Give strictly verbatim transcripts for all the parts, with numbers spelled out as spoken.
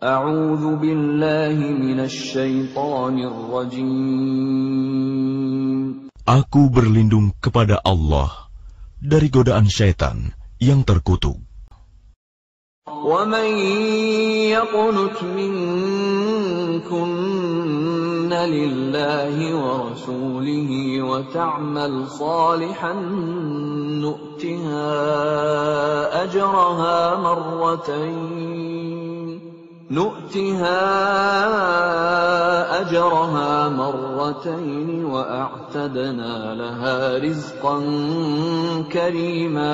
A'udzu billahi minasy syaithanir rajim. Aku berlindung kepada Allah dari godaan syaitan yang terkutuk. وَمَن يَقْنُتْ مِنكُنَّ لِلَّهِ وَرَسُولِهِ وَتَعْمَلْ صَالِحًا نُؤْتِهَا أَجْرَهَا مَرَّتَيْنِ نُؤْتِهَا أَجْرَهَا مَرَّتَيْنِ وَأَعْتَدْنَا لَهَا رِزْقًا كَرِيمًا.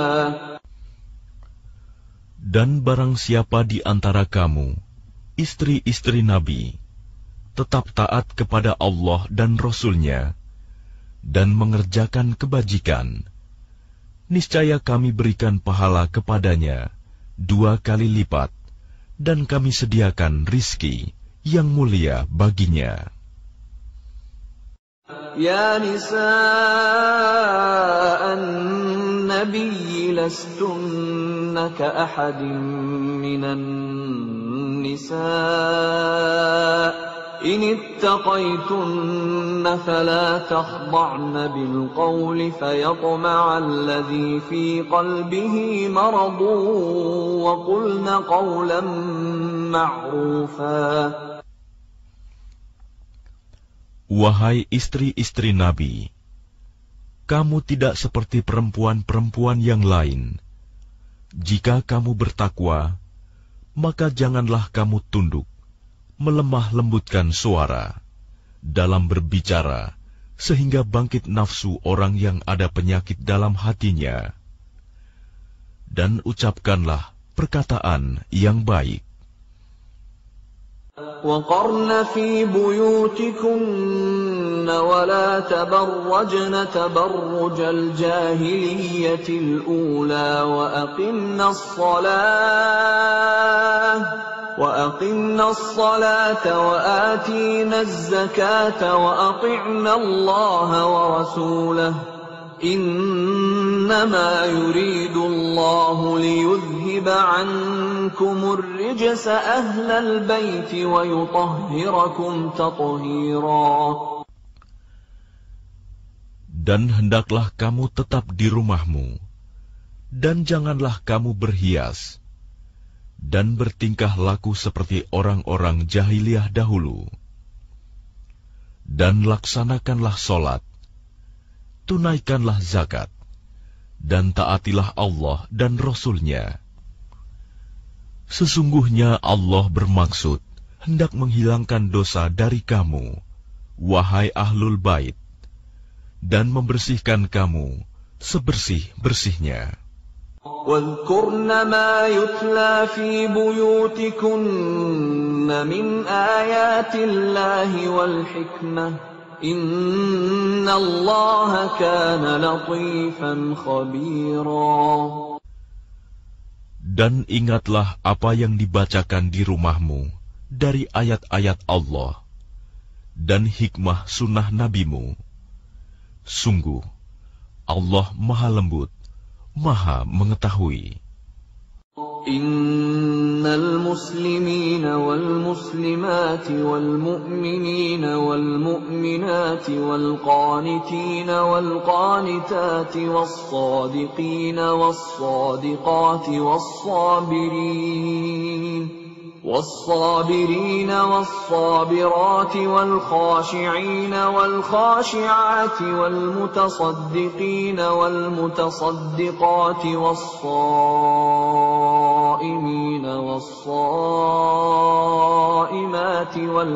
Dan barang siapa di antara kamu, istri-istri Nabi, tetap taat kepada Allah dan Rasul-Nya, dan mengerjakan kebajikan, niscaya kami berikan pahala kepadanya dua kali lipat, dan kami sediakan rizki yang mulia baginya. Ya nisa'an nabiyyi lastunna ka'ahadin minan nisa' in ittaqaytunna fala takhda'na bil qawli fayatma'a alladhi fi qalbihi maradun wa qulna qawlan ma'rufa. Wahai istri-istri Nabi, kamu tidak seperti perempuan-perempuan yang lain. Jika kamu bertakwa, maka janganlah kamu tunduk, melemah lembutkan suara dalam berbicara, sehingga bangkit nafsu orang yang ada penyakit dalam hatinya. Dan ucapkanlah perkataan yang baik. وَقَرْنَ فِي بُيُوتِكُنَّ وَلَا تَبَرَّجْنَ تَبَرُّجَ الْجَاهِلِيَّةِ الْأُولَى وَأَقِمْنَ الصَّلَاةَ وَأَقِمْنَ الصَّلَاةَ وَآتِينَ الزَّكَاةَ وَأَطِعْنَ اللَّهَ وَرَسُولَهُ إِنَّمَا يُرِيدُ اللَّهُ لِيُذْهِبَ عَنكُمُ الرِّجْسَ أَهْلَ الْبَيْتِ وَيُطَهِّرَكُمْ تَطْهِيرًا. Dan hendaklah kamu tetap di rumahmu, dan janganlah kamu berhias, dan bertingkah laku seperti orang-orang jahiliyah dahulu. Dan laksanakanlah solat, tunaikanlah zakat, dan taatilah Allah dan Rasul-Nya. Sesungguhnya Allah bermaksud hendak menghilangkan dosa dari kamu, wahai ahlul bait, dan membersihkan kamu sebersih-bersihnya. وَاذْكُرْنَ مَا يُتْلَى فِي بُيُوتِكُنَّ مِنْ آيَاتِ اللَّهِ وَالْحِكْمَةِ Inna Allah kana latifan khabira. Dan ingatlah apa yang dibacakan di rumahmu dari ayat-ayat Allah dan hikmah sunnah nabimu. Sungguh, Allah maha lembut, maha mengetahui. Innal muslimina wal muslimati wal mu'minina wal mu'minati wal qanitina wal qanitati was sadiqina was sadiqati was sabirin والصابرين والصابرات والخاشعين والخاشعات والمتصدقين والمتصدقات والصائمين والصائمات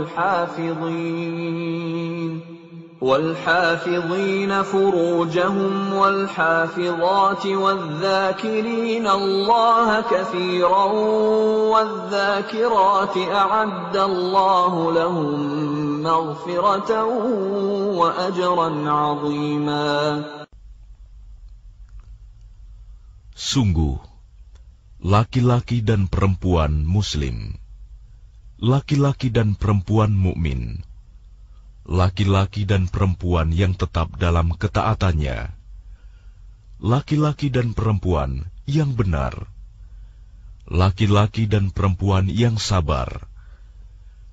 والحافظين والحافظين فروجهم والحافظات والذاكرين الله كثيرا والذاكرات أعد الله لهم مغفرة وأجرا عظيما. Sungguh, laki-laki dan perempuan muslim, laki-laki dan perempuan mukmin, laki-laki dan perempuan yang tetap dalam ketaatannya, laki-laki dan perempuan yang benar, laki-laki dan perempuan yang sabar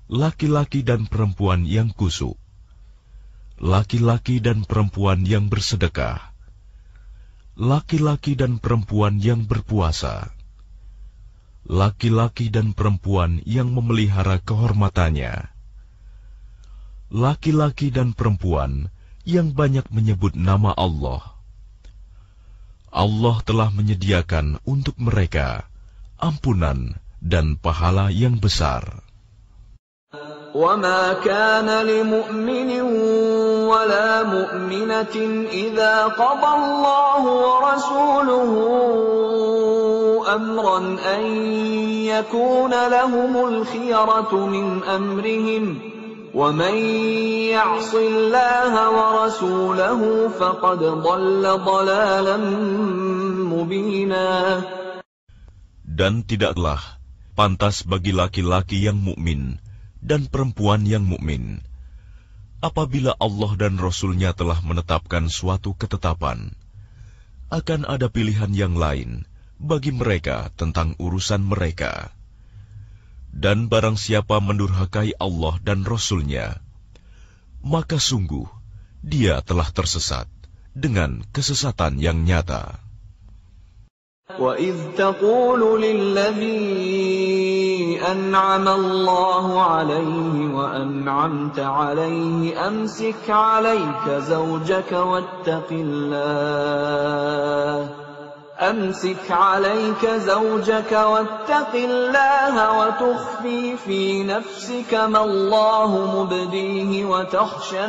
laki-laki dan perempuan yang kusuk, laki-laki dan perempuan yang bersedekah, laki-laki dan perempuan yang berpuasa, laki-laki dan perempuan yang memelihara kehormatannya, laki-laki dan perempuan yang banyak menyebut nama Allah. Allah telah menyediakan untuk mereka ampunan dan pahala yang besar. وَمَا كَانَ لِمُؤْمِنٍ وَلَا مُؤْمِنَةٍ إِذَا قَضَى اللَّهُ وَرَسُولُهُ أَمْرًا أَن يَكُونَ لَهُمُ الْخِيَرَةُ مِنْ أَمْرِهِمْ وَمَن يَعْصِ اللَّهَ وَرَسُولَهُ فَقَدْ ضَلَّ ضَلَالًا مُبِينًا. Dan tidaklah pantas bagi laki-laki yang mukmin dan perempuan yang mukmin, apabila Allah dan Rasul-Nya telah menetapkan suatu ketetapan, akan ada pilihan yang lain bagi mereka tentang urusan mereka. Dan barang siapa mendurhakai Allah dan Rasul-Nya, maka sungguh dia telah tersesat dengan kesesatan yang nyata. وَإِذْ تَقُولُ لِلَّذِي أَنْعَمَ اللَّهُ عَلَيْهِ وَأَنْعَمْتَ عَلَيْهِ أَمْسِكْ عَلَيْكَ زَوْجَكَ وَاتَّقِ اللَّهَ أَمْسِكْ عَلَيْكَ زَوْجَكَ وَاتَّقِ اللَّهَ وَتُخْفِي فِي نَفْسِكَ مَا اللَّهُ مُبْدِيهِ وَتَخْشَى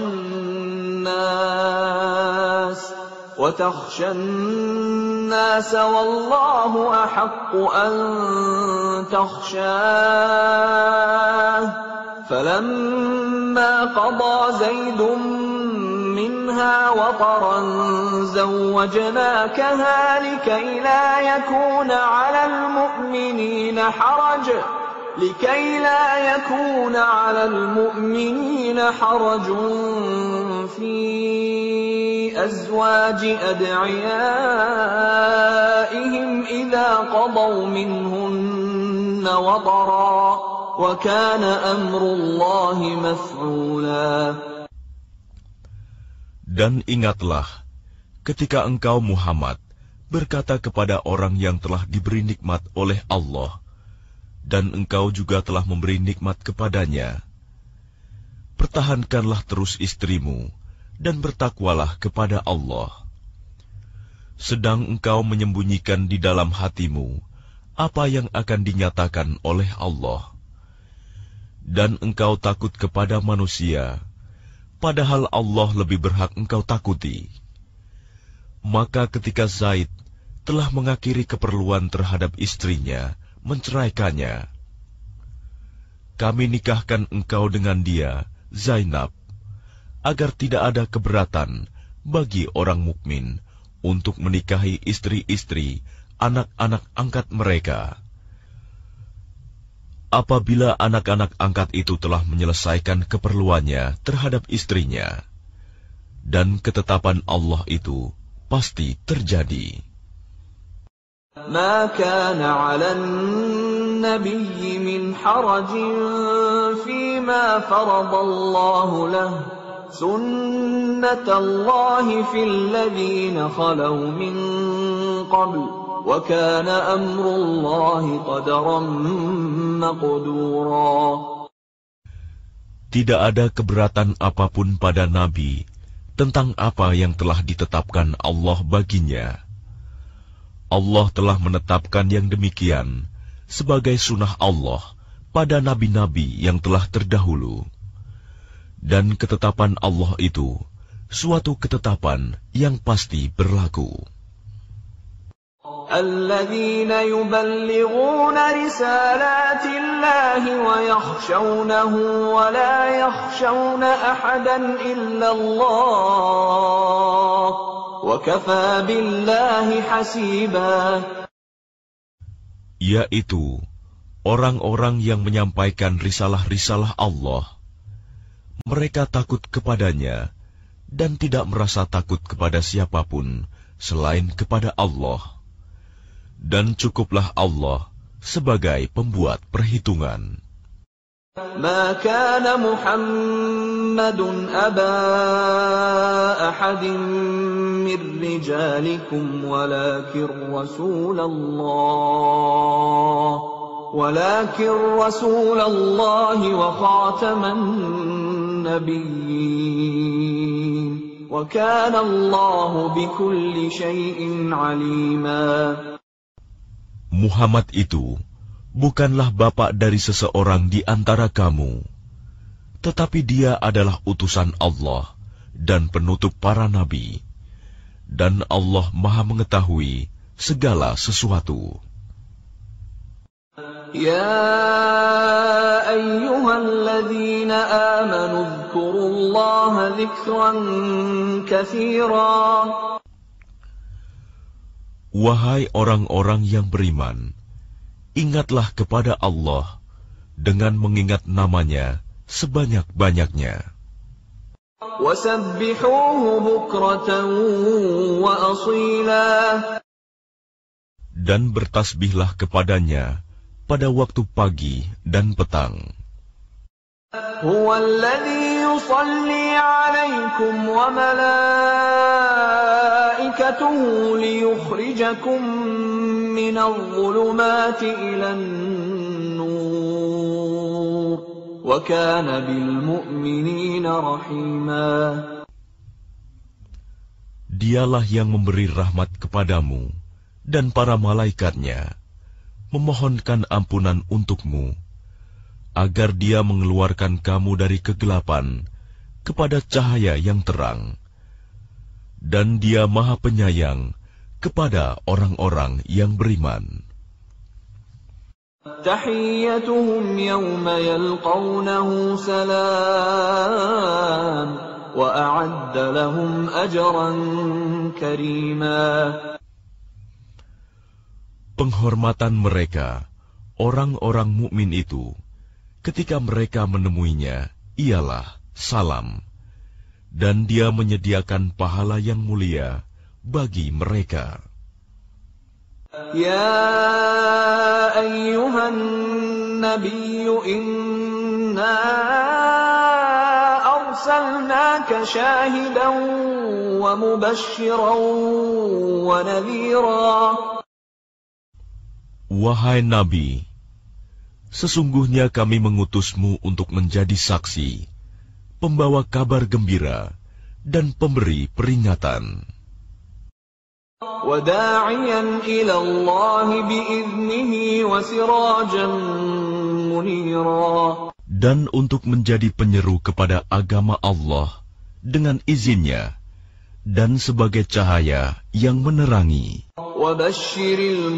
النَّاسَ وَتَخْشَى النَّاسَ وَاللَّهُ أَحَقُّ أَن تَخْشَاهُ فَلَمَّا قَضَى زَيْدٌ مِّنْهَا وَطَرًا زَوَّجْنَاكَهَا لِكَيْ لَا يَكُونَ عَلَى الْمُؤْمِنِينَ حَرَجٌ لكي لا يكون على المؤمنين حرج في أزواج أدعيائهم إذا قضوا منهن وطرا وكان أمر الله مفعولا. Dan ingatlah ketika engkau Muhammad berkata kepada orang yang telah diberi nikmat oleh Allah, dan engkau juga telah memberi nikmat kepadanya, pertahankanlah terus istrimu dan bertakwalah kepada Allah. Sedang engkau menyembunyikan di dalam hatimu apa yang akan dinyatakan oleh Allah, dan engkau takut kepada manusia, padahal Allah lebih berhak engkau takuti. Maka ketika Zaid telah mengakhiri keperluan terhadap istrinya, menceraikannya, kami nikahkan engkau dengan dia, Zainab, agar tidak ada keberatan bagi orang mukmin untuk menikahi istri-istri anak-anak angkat mereka. Apabila anak-anak angkat itu telah menyelesaikan keperluannya terhadap istrinya, dan ketetapan Allah itu pasti terjadi. ما كان على النبي من حرج فيما فرض الله له سنة الله في الذين خلوا من قبل وكان أمر الله قدرا مقدورا. Tidak ada keberatan apapun pada Nabi tentang apa yang telah ditetapkan Allah baginya. Allah telah menetapkan yang demikian sebagai sunnah Allah pada nabi-nabi yang telah terdahulu. Dan ketetapan Allah itu suatu ketetapan yang pasti berlaku. الذين يبلغون رسالات الله ويخشونه ولا يخشون أحدا إلا الله وكفى بالله حسيبا. Yaitu orang-orang yang menyampaikan risalah-risalah Allah. Mereka takut kepadanya dan tidak merasa takut kepada siapapun selain kepada Allah. Dan cukuplah Allah sebagai pembuat perhitungan. ما كان محمد أبا أحد من رجالكم ولكن رسول الله ولكن رسول الله وخاتم النبيين وكان الله بكل شيء عليما. Muhammad itu bukanlah bapak dari seseorang di antara kamu, tetapi dia adalah utusan Allah dan penutup para nabi, dan Allah Maha mengetahui segala sesuatu. Ya ayyuhalladzina amanu dzkurullaha dzikran katsira. Wahai orang-orang yang beriman, ingatlah kepada Allah dengan mengingat namanya sebanyak-banyaknya. Wasabbihuhu bukratan wa asila. Dan bertasbihlah kepadanya pada waktu pagi dan petang. Huwallazi yusalli 'alaikum wa malaikatuhu liyukhrijakum minadh dhulumati ilan nur wa kana bil mu'minina rahima. Dialah yang memberi rahmat kepadamu dan para malaikatnya, memohonkan ampunan untukmu, agar dia mengeluarkan kamu dari kegelapan kepada cahaya yang terang. Dan dia Maha Penyayang kepada orang-orang yang beriman. Tahiyyatuhum yawma yalqawnahu salam wa a'adda lahum ajran karima. Penghormatan mereka, orang-orang mukmin itu, ketika mereka menemuinya, ialah salam, dan dia menyediakan pahala yang mulia bagi mereka. Ya ayyuhan nabiyyu inna arsalnaka syahidan wa mubasysyiran wa nadhira. Wahai Nabi, sesungguhnya kami mengutusmu untuk menjadi saksi, pembawa kabar gembira, dan pemberi peringatan. وَدَاعِيًا إِلَى اللَّهِ بِإِذْنِهِ وَسِرَاجًا مُنِيرًا. Dan untuk menjadi penyeru kepada agama Allah dengan izinnya, dan sebagai cahaya yang menerangi. وَبَشِّرِ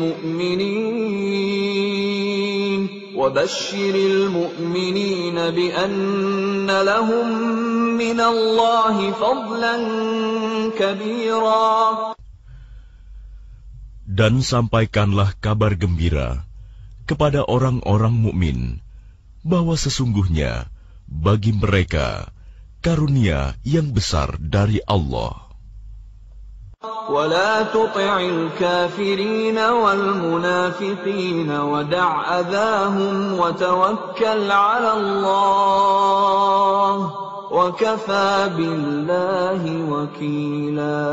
الْمُؤْمِنِينَ وَبَشِّرِ الْمُؤْمِنِينَ بِأَنَّ لَهُم مِّنَ اللَّهِ فَضْلًا كَبِيرًا. Dan sampaikanlah kabar gembira kepada orang-orang mukmin bahwa sesungguhnya bagi mereka karunia yang besar dari Allah. وَلَا تُطِعِ الْكَافِرِينَ وَالْمُنَافِقِينَ وَدَعْ أَذَاهُمْ وَتَوَكَّلْ عَلَى اللَّهِ وَكَفَى بِاللَّهِ وَكِيلًا.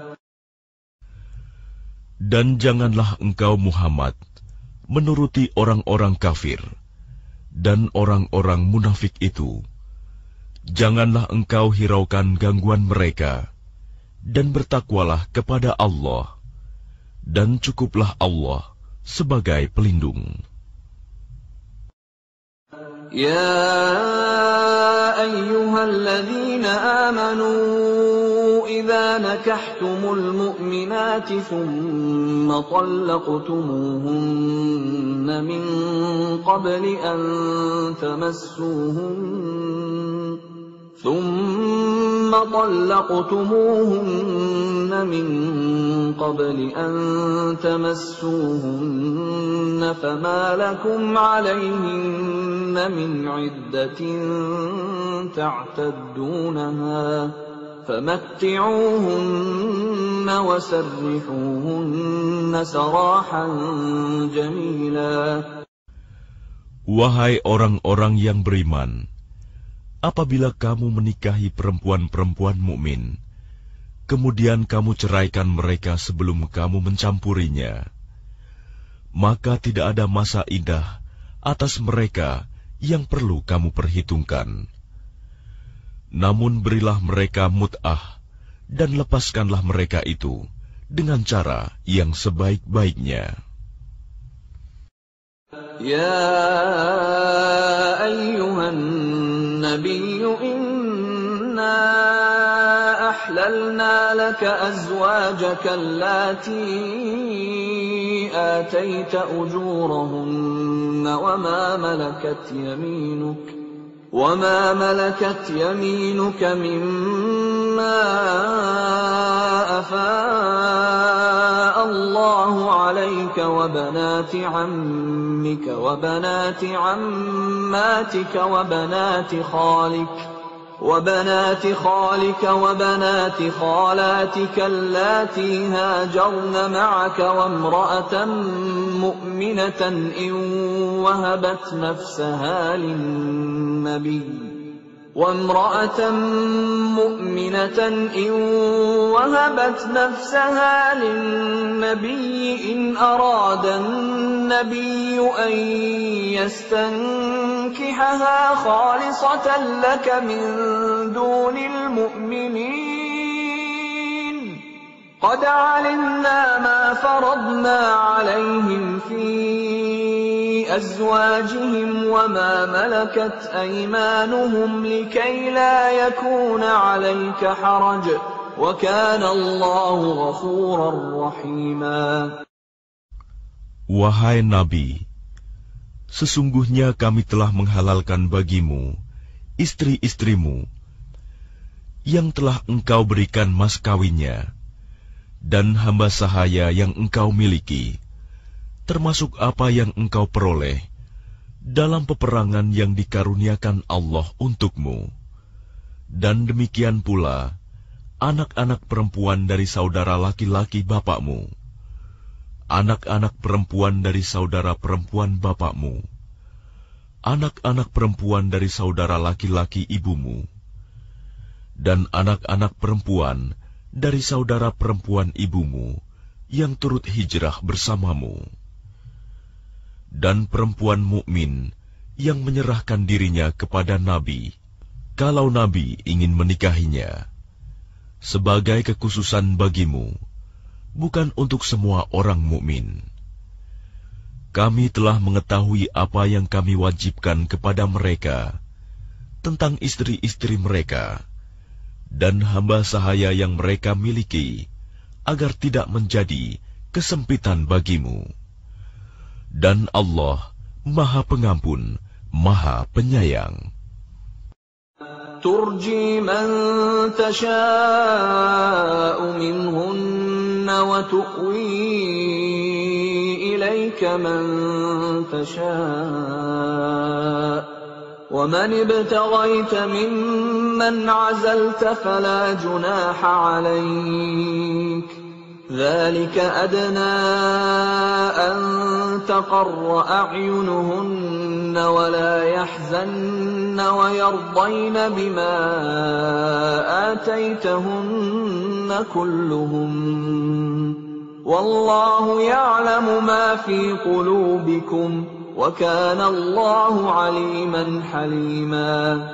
Dan janganlah engkau Muhammad menuruti orang-orang kafir dan orang-orang munafik itu. Janganlah engkau hiraukan gangguan mereka, dan bertakwalah kepada Allah, dan cukuplah Allah sebagai pelindung. Ya ayyuhalladzina amanu idza nakahtumul mu'minati thumma talaqtumuhunna min qabli an tamassuhunna ثم طلقتموهن من قبل أن تمسوهن فما لكم عليهن من عدة تعتدونها فمتعوهن وسرحوهن سراحا جميلا. Wahai orang-orang yang beriman, apabila kamu menikahi perempuan-perempuan mukmin, kemudian kamu ceraikan mereka sebelum kamu mencampurinya, maka tidak ada masa iddah atas mereka yang perlu kamu perhitungkan. Namun berilah mereka mut'ah dan lepaskanlah mereka itu dengan cara yang sebaik-baiknya. Ya ayyuhan nabiyyu inna ahlalna laka azwajaka allati atayta ujurahunna wa ma malakat yaminuka وما ملكت يمينك مما أفاء الله عليك وبنات عمك وبنات عماتك وبنات خالك وبنات خالك وبنات خالاتك اللاتي هاجرن معك وامرأة مؤمنة إن وهبت نفسها للنبي وامرأة مؤمنة إن وهبت نفسها للنبي إن أراد النبي أن يستنكحها خالصة لك من دون المؤمنين قد علمنا ما فرضنا عليهم في أزواجهم وما ملكت أيمانهم لكي لا يكون عليك حرج وكان الله غفورا رحيما. Wahai Nabi, sesungguhnya kami telah menghalalkan bagimu istri-istrimu yang telah engkau berikan mas kawinnya dan hamba sahaya yang engkau miliki, termasuk apa yang engkau peroleh dalam peperangan yang dikaruniakan Allah untukmu, dan demikian pula anak-anak perempuan dari saudara laki-laki bapakmu, anak-anak perempuan dari saudara perempuan bapakmu, anak-anak perempuan dari saudara laki-laki ibumu, dan anak-anak perempuan dari saudara perempuan ibumu yang turut hijrah bersamamu, dan perempuan mukmin yang menyerahkan dirinya kepada Nabi, kalau Nabi ingin menikahinya, sebagai kekhususan bagimu, bukan untuk semua orang mukmin. Kami telah mengetahui apa yang kami wajibkan kepada mereka tentang istri-istri mereka dan hamba sahaya yang mereka miliki, agar tidak menjadi kesempitan bagimu. Dan Allah Maha Pengampun, Maha Penyayang. ترجي من تشاء منهن وتؤوي إليك من تشاء ومن ابتغيت ممن عزلت فلا جناح عليك ذلك أدنى أن تقر أعينهن ولا يحزن ويرضين بما آتيتهن كلهم والله يعلم ما في قلوبكم وكان الله عليما حليما.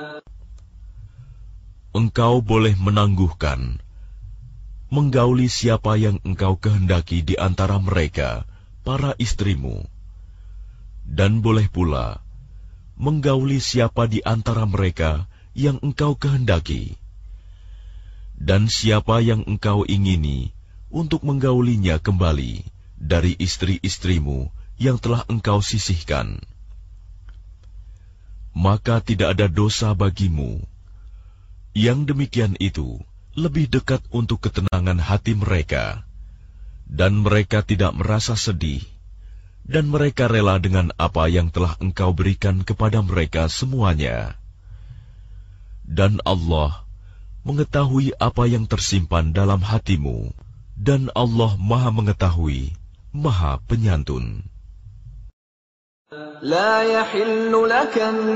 Engkau boleh menangguhkan, menggauli siapa yang engkau kehendaki di antara mereka, para istrimu, dan boleh pula menggauli siapa di antara mereka yang engkau kehendaki, dan siapa yang engkau ingini untuk menggaulinya kembali dari istri-istrimu yang telah engkau sisihkan. Maka tidak ada dosa bagimu. Yang demikian itu lebih dekat untuk ketenangan hati mereka, dan mereka tidak merasa sedih, dan mereka rela dengan apa yang telah engkau berikan kepada mereka semuanya. Dan Allah mengetahui apa yang tersimpan dalam hatimu, dan Allah Maha Mengetahui, Maha Penyantun. لا يحل لك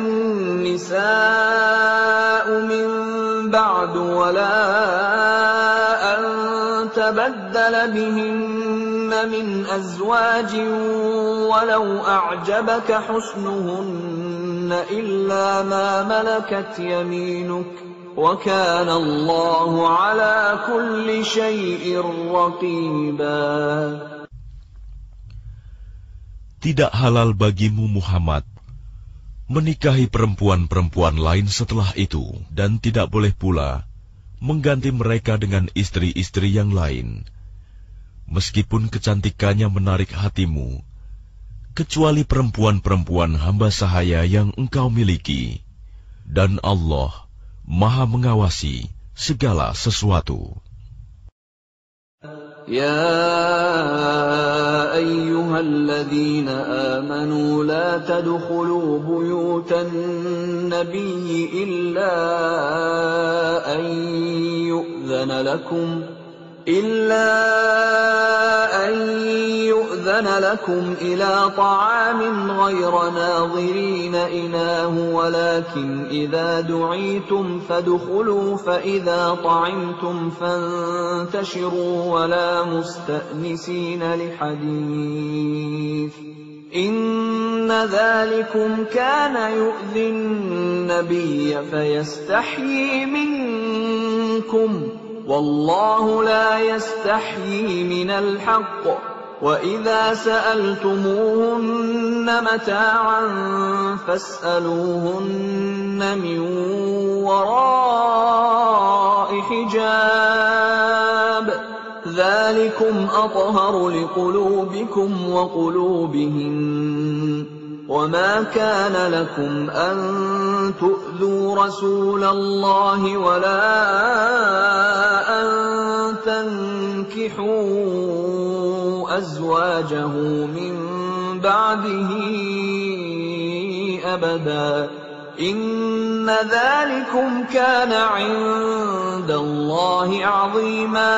النساء من بعد ولا أن تبدل بهن من أزواج ولو أعجبك حسنهن إلا ما ملكت يمينك وكان الله على كل شيء رقيبا. Tidak halal bagimu Muhammad menikahi perempuan-perempuan lain setelah itu, dan tidak boleh pula mengganti mereka dengan istri-istri yang lain, meskipun kecantikannya menarik hatimu, kecuali perempuan-perempuan hamba sahaya yang engkau miliki, dan Allah Maha mengawasi segala sesuatu. يا أيها الذين آمنوا لا تدخلوا بيوت النبي إلا أن يؤذن لكم إلا أن يؤذن لكم إلى طعام غير ناظرين إناه ولكن إذا دعيتم فادخلوا فإذا طعمتم فانتشروا ولا مستأنسين لحديث إن ذلكم كان يؤذي النبي فيستحيي منكم والله لا يستحيي من الحق وإذا سألتموهن متاعا فاسألوهن من وراء حجاب ذلكم أطهر لقلوبكم وقلوبهن وما كان لكم أن تؤذوا رسول الله ولا أن تنكحوا أزواجه من بعده أبدا إن ذلكم كان عند الله عظيما.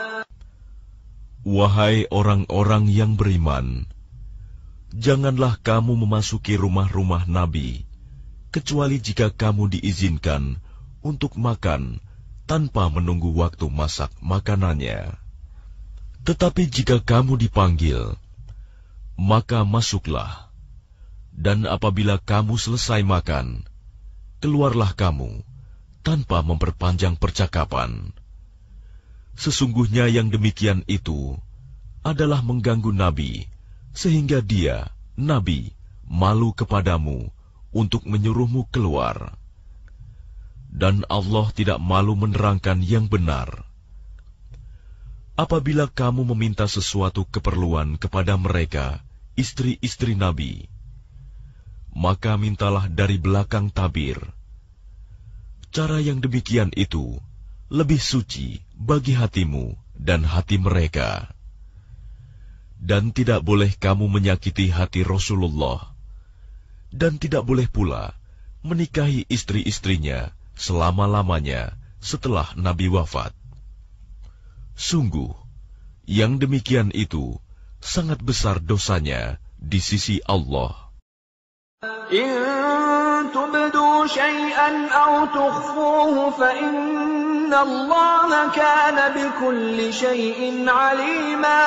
Wahai orang-orang yang beriman, janganlah kamu memasuki rumah-rumah Nabi, kecuali jika kamu diizinkan untuk makan tanpa menunggu waktu masak makanannya. Tetapi jika kamu dipanggil, maka masuklah, dan apabila kamu selesai makan, keluarlah kamu tanpa memperpanjang percakapan. Sesungguhnya yang demikian itu adalah mengganggu Nabi, sehingga dia, Nabi, malu kepadamu untuk menyuruhmu keluar. Dan Allah tidak malu menerangkan yang benar. Apabila kamu meminta sesuatu keperluan kepada mereka, istri-istri Nabi, maka mintalah dari belakang tabir. Cara yang demikian itu lebih suci bagi hatimu dan hati mereka. Dan tidak boleh kamu menyakiti hati Rasulullah, dan tidak boleh pula menikahi istri-istrinya selama-lamanya setelah Nabi wafat. Sungguh, yang demikian itu sangat besar dosanya di sisi Allah. إن تبدوا شيئا أو تخفوه فإن الله كان بكل شيء عليما.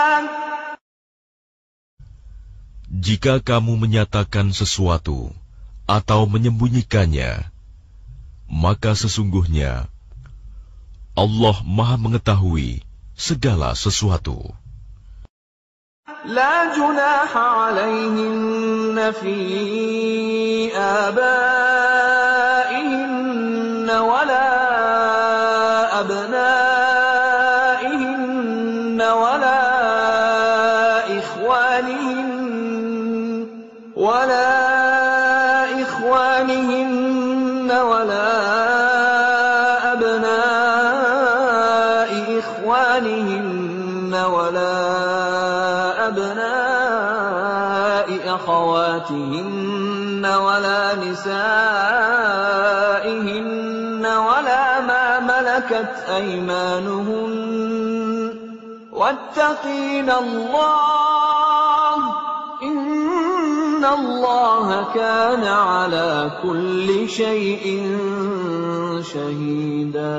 Jika kamu menyatakan sesuatu atau menyembunyikannya, maka sesungguhnya Allah Maha mengetahui segala sesuatu. لا جناح عليهن في آبائهن ولا أبنائهن ولا إخوانهن ولا إخوانهن ولا أبناء إخوانهن ولا أبناء أخواتهن ولا نسائهن ولا ما ملكت أيمانهن واتقين الله إن Allaha kana ala kulli syai'in syahida.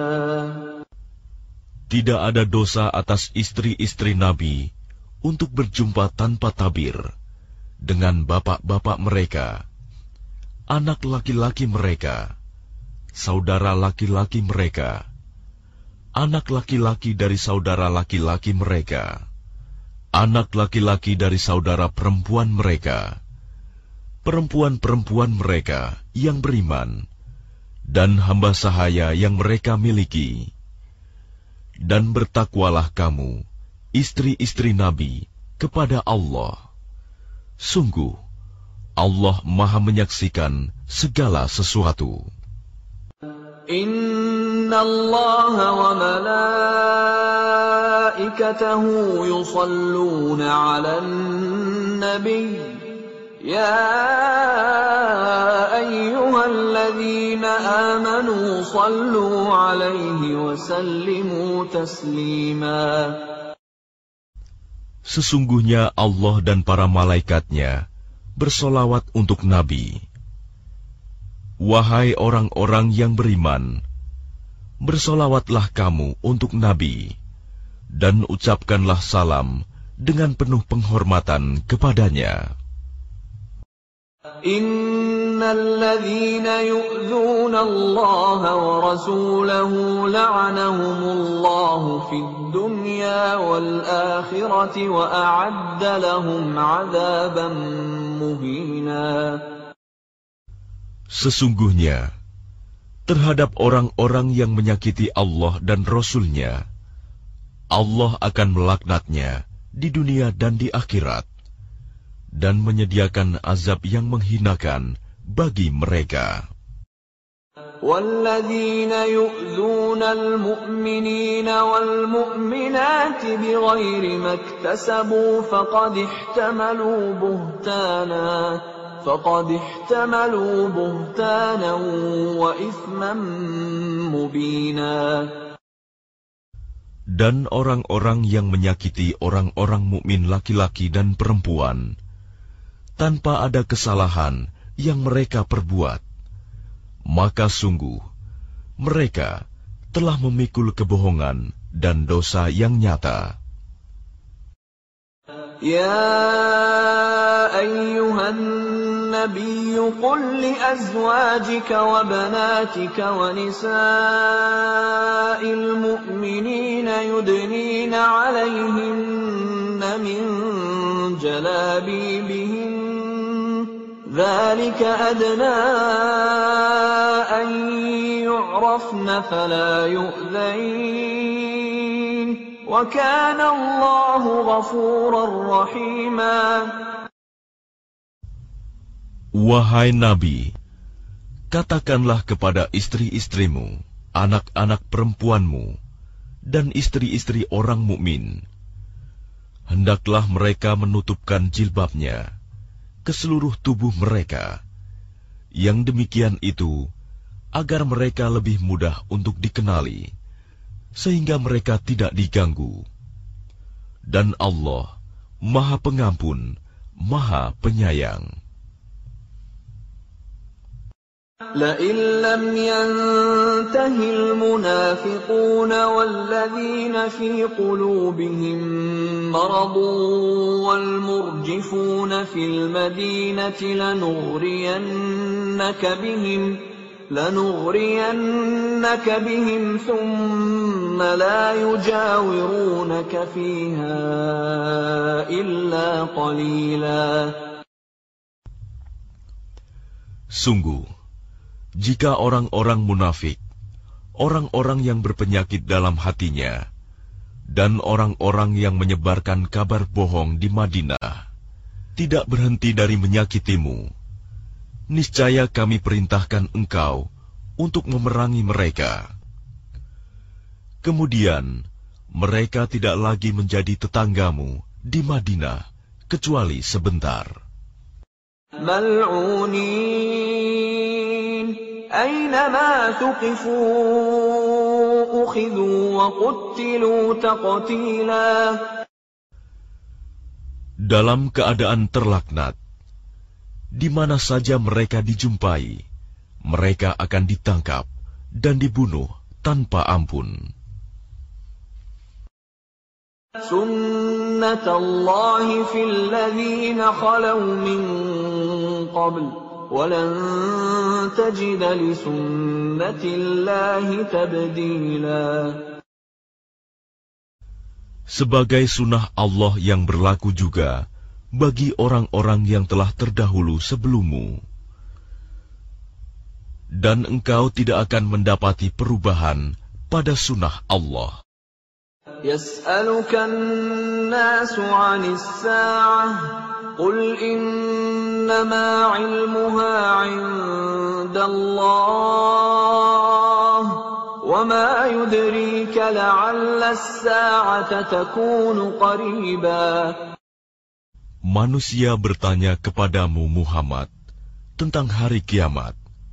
Tidak ada dosa atas istri-istri Nabi untuk berjumpa tanpa tabir dengan bapak-bapak mereka, anak laki-laki mereka, saudara laki-laki mereka, anak laki-laki dari saudara laki-laki mereka, anak laki-laki dari saudara perempuan mereka, perempuan-perempuan mereka yang beriman, dan hamba sahaya yang mereka miliki. Dan bertakwalah kamu, istri-istri Nabi, kepada Allah. Sungguh, Allah Maha menyaksikan segala sesuatu. Inna Allah wa malaikatahu yusalluna 'alan nabiy. Ya ayyuhalladzina amanu sallu 'alaihi wa sallimu taslima. Sesungguhnya Allah dan para malaikatnya bersolawat untuk Nabi. Wahai orang-orang yang beriman, bersolawatlah kamu untuk Nabi, dan ucapkanlah salam dengan penuh penghormatan kepadanya. Innal ladzina yu'dzuna Allah wa rasulahu la'anahumullahu fid dunya wal akhirati wa a'adda lahum 'adzaban muhina. Sesungguhnya, terhadap orang-orang yang menyakiti Allah dan Rasul-Nya, Allah akan melaknatnya di dunia dan di akhirat, dan menyediakan azab yang menghinakan bagi mereka. وَالَّذِينَ يُؤْذُونَ الْمُؤْمِنِينَ وَالْمُؤْمِنَاتِ بِغَيْرِ مَا اكْتَسَبُوا فَقَدِ احْتَمَلُوا بُهْتَانًا فَقَدِ احْتَمَلُوا بُهْتَانًا وَإِثْمًا مُبِينًا. Dan orang-orang yang menyakiti orang-orang mukmin laki-laki dan perempuan tanpa ada kesalahan yang mereka perbuat, maka sungguh mereka telah memikul kebohongan dan dosa yang nyata. Ya ayyuhan nabiyyu qul li azwajika wa banatika wa nisa'il mu'minina yudnina 'alayhinna min jalabibihin ذلك أدنى أن يعرفن فلا يؤذين وكان الله غفورا رحيما. Wahai Nabi, katakanlah kepada istri-istrimu, anak-anak perempuanmu, dan istri-istri orang mukmin, hendaklah mereka menutupkan jilbabnya ke seluruh tubuh mereka. Yang demikian itu agar mereka lebih mudah untuk dikenali, sehingga mereka tidak diganggu. Dan Allah Maha Pengampun, Maha Penyayang. لئن لم ينته المنافقون والذين في قلوبهم مرض والمرجفون في المدينة لنغرينك بهم لنغرينك بهم ثم لا يجاورونك فيها إلا قليلا. Sungguh, jika orang-orang munafik, orang-orang yang berpenyakit dalam hatinya, dan orang-orang yang menyebarkan kabar bohong di Madinah, tidak berhenti dari menyakitimu, niscaya kami perintahkan engkau untuk memerangi mereka. Kemudian, mereka tidak lagi menjadi tetanggamu di Madinah, kecuali sebentar. Mal'unin أينما ثقفوا أخذوا وقتلوا تقتيلا. Dalam keadaan terlaknat, Di mana saja mereka dijumpai, mereka akan ditangkap dan dibunuh tanpa ampun. Sunnatullahi fil ladzina khalaw min qabl walan tajida li sunnatillahi tabdila. Sebagai sunnah Allah yang berlaku juga bagi orang-orang yang telah terdahulu sebelummu. Dan engkau tidak akan mendapati perubahan pada sunnah Allah. Yas'aluka an-nasu 'anis sa'ah qul innama 'ilmuha 'indallah wa ma yudrika la'alla as-sa'ata takunu qariba. Manusia bertanya kepadamu Muhammad tentang hari kiamat.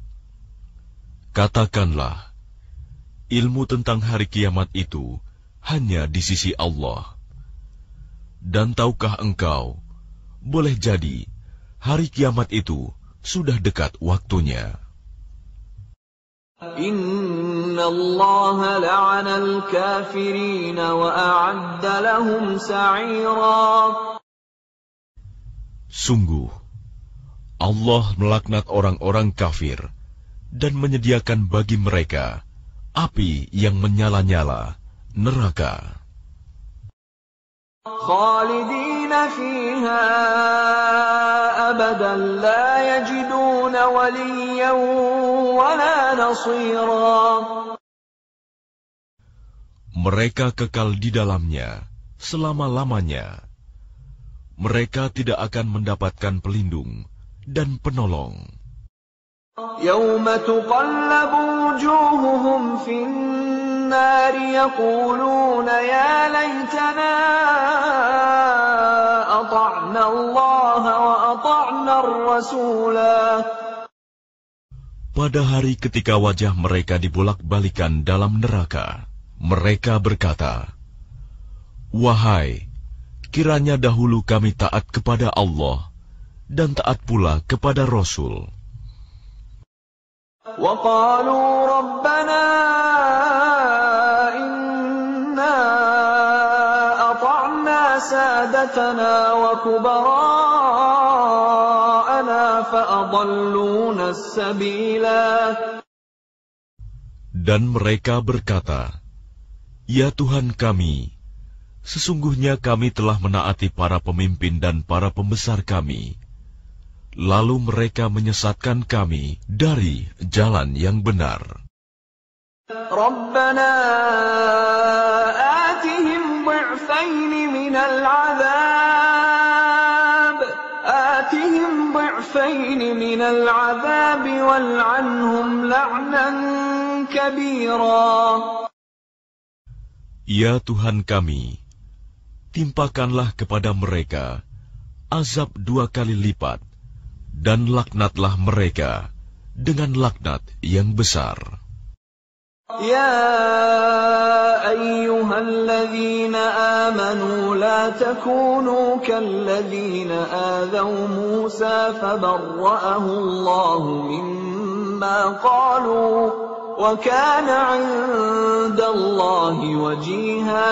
Katakanlah, ilmu tentang hari kiamat itu hanya di sisi Allah. Dan tahukah engkau, boleh jadi hari kiamat itu sudah dekat waktunya. Inna Allah la'ana al-kafirin wa a'adda lahum sa'ira. Sungguh, Allah melaknat orang-orang kafir dan menyediakan bagi mereka api yang menyala-nyala, neraka. Khalidina fiha abadan la yajiduna waliyan wala nasira. Mereka kekal di dalamnya selama-lamanya. Mereka tidak akan mendapatkan pelindung dan penolong. Yawma tuqallabu wujuhuhum fin nari yaquluna ya laytana ata'na Allah wa ata'na ar-rasula. Pada hari ketika wajah mereka dibolak-balikan dalam neraka, mereka berkata, "Wahai, kiranya dahulu kami taat kepada Allah dan taat pula kepada Rasul." وَقَالُوا رَبَّنَا إِنَّا أَطَعْنَا سَادَتَنَا وَكُبَرَاءَنَا فَأَضَلُّونَا السَّبِيلَا. Dan mereka berkata, "Ya Tuhan kami, sesungguhnya kami telah menaati para pemimpin dan para pembesar kami, lalu mereka menyesatkan kami dari jalan yang benar." Rabbana atihim dhi'fayn minal 'adzab atihim dhi'fayn minal 'adzab wal'anhum la'nan kabira. Ya Tuhan kami, timpakanlah kepada mereka azab dua kali lipat, dan laknatlah mereka dengan laknat yang besar. Ya ayyuhalladzina amanu la takunu kalladzina adzaw Musa fabarra'ahu Allahu mimma qalu wa kana 'indallahi wajiha.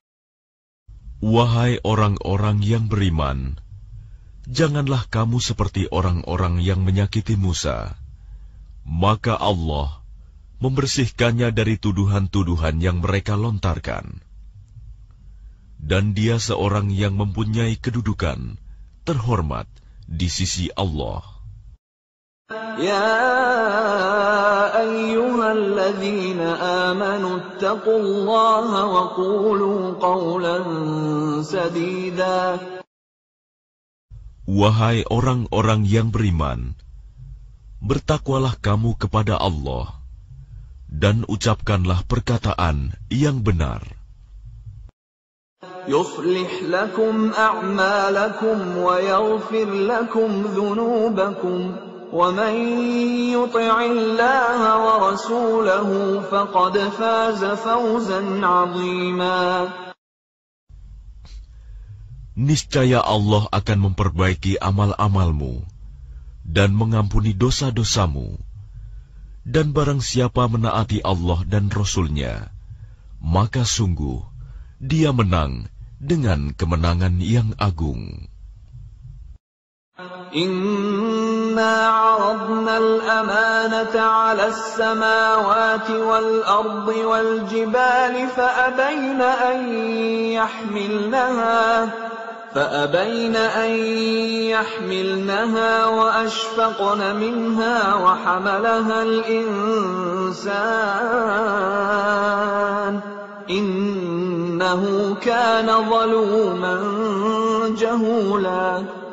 Wahai orang-orang yang beriman, janganlah kamu seperti orang-orang yang menyakiti Musa. Maka Allah membersihkannya dari tuduhan-tuduhan yang mereka lontarkan. Dan dia seorang yang mempunyai kedudukan terhormat di sisi Allah. Ya ayyuhalladzina amanu ittaqullaha wa qulu qawlan sadida. Wahai orang-orang yang beriman, bertakwalah kamu kepada Allah, dan ucapkanlah perkataan yang benar. Yuslih lakum a'malakum wa yaghfir lakum dhunubakum, wa man yuti'illaha wa rasulahu faqad faza fawzan 'azima. Niscaya Allah akan memperbaiki amal-amalmu dan mengampuni dosa-dosamu. Dan barang siapa menaati Allah dan Rasul-Nya, maka sungguh dia menang dengan kemenangan yang agung. Inna 'aradna al-amanata 'ala as-samawati wal-ardi wal-jibali fa'abayna an yahmilnaha فأبين أن يحملنها وأشفقن منها وحملها الإنسان إنه كان ظلوما جهولا.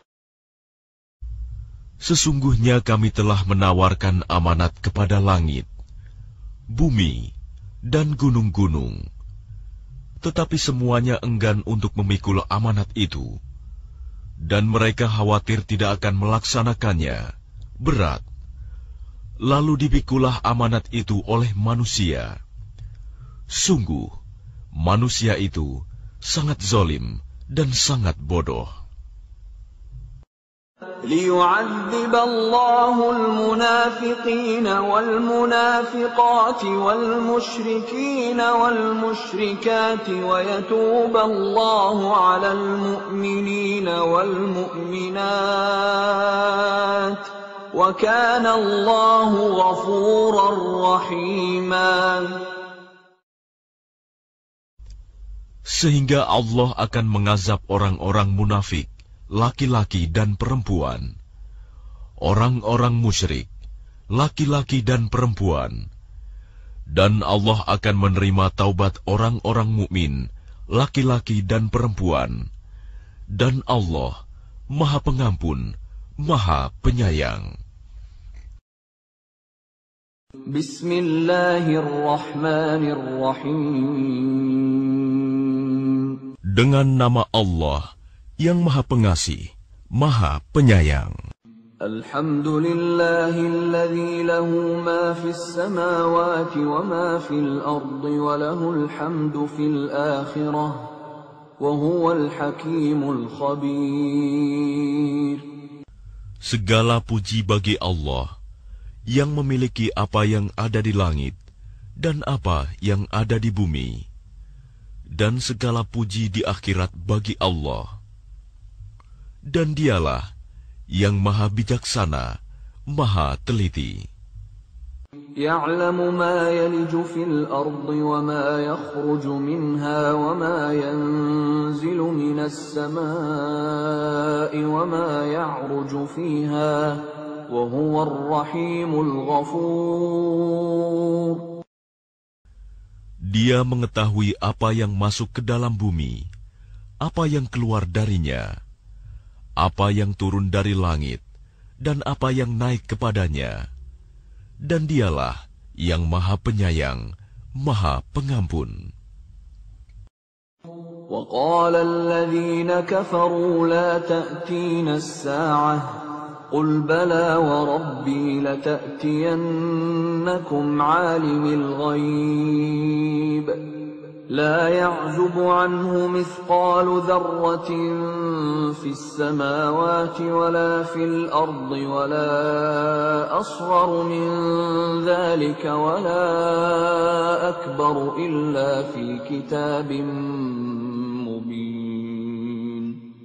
Sesungguhnya kami telah menawarkan amanat kepada langit, bumi, dan gunung-gunung. Tetapi semuanya enggan untuk memikul amanat itu, dan mereka khawatir tidak akan melaksanakannya, berat. Lalu dipikulah amanat itu oleh manusia. Sungguh, manusia itu sangat zalim dan sangat bodoh. ليعذب الله المنافقين والمنافقات والمشركين والمشركات ويتوب الله على المؤمنين والمؤمنات وكان الله غفورا رحيما. Sehingga Allah akan mengazab orang-orang munafik, laki-laki dan perempuan, orang-orang musyrik, laki-laki dan perempuan, dan Allah akan menerima taubat orang-orang mukmin, laki-laki dan perempuan, dan Allah Maha Pengampun, Maha Penyayang. Bismillahirrahmanirrahim. Dengan nama Allah yang Maha Pengasih, Maha Penyayang. Alhamdulillahilladzi lahu ma fis samawati wa ma fil ardi wa lahul hamdu fil akhirah wa huwal hakimul khabir. Segala puji bagi Allah yang memiliki apa yang ada di langit dan apa yang ada di bumi, dan segala puji di akhirat bagi Allah. Dan dialah yang maha bijaksana, maha teliti. Ya'lamu ma yaliju fil ardi wa ma yakhruju minha wa ma yanzilu minas samaa'i wa ma ya'ruju fiha wa huwa ar-rahimul ghafur. Dia mengetahui apa yang masuk ke dalam bumi, apa yang keluar darinya, apa yang turun dari langit, dan apa yang naik kepadanya. Dan dialah yang Maha Penyayang, Maha Pengampun. وَقَالَ الَّذِينَ كَفَرُوا لَا تَأْتِينَا السَّاعَةُ قُلْ بَلَى وَرَبِّي لَتَأْتِيَنَّكُمْ عَالِمِ الْغَيْبِ لا يعزب عنه مثقال ذرة في السماوات ولا في الأرض ولا أصغر من ذلك ولا أكبر إلا في كتاب مبين.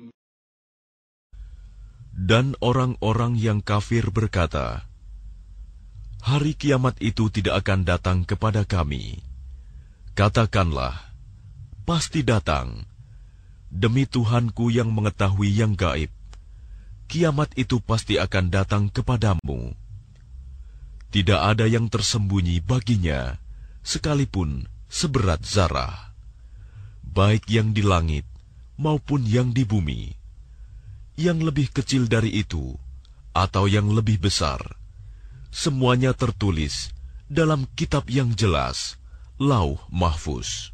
Dan orang-orang yang kafir berkata, hari kiamat itu tidak akan datang kepada kami. Katakanlah, pasti datang. Demi Tuhanku yang mengetahui yang gaib, kiamat itu pasti akan datang kepadamu. Tidak ada yang tersembunyi baginya, sekalipun seberat zarah, baik yang di langit maupun yang di bumi. Yang lebih kecil dari itu, atau yang lebih besar, semuanya tertulis dalam kitab yang jelas, Lauh Mahfuz.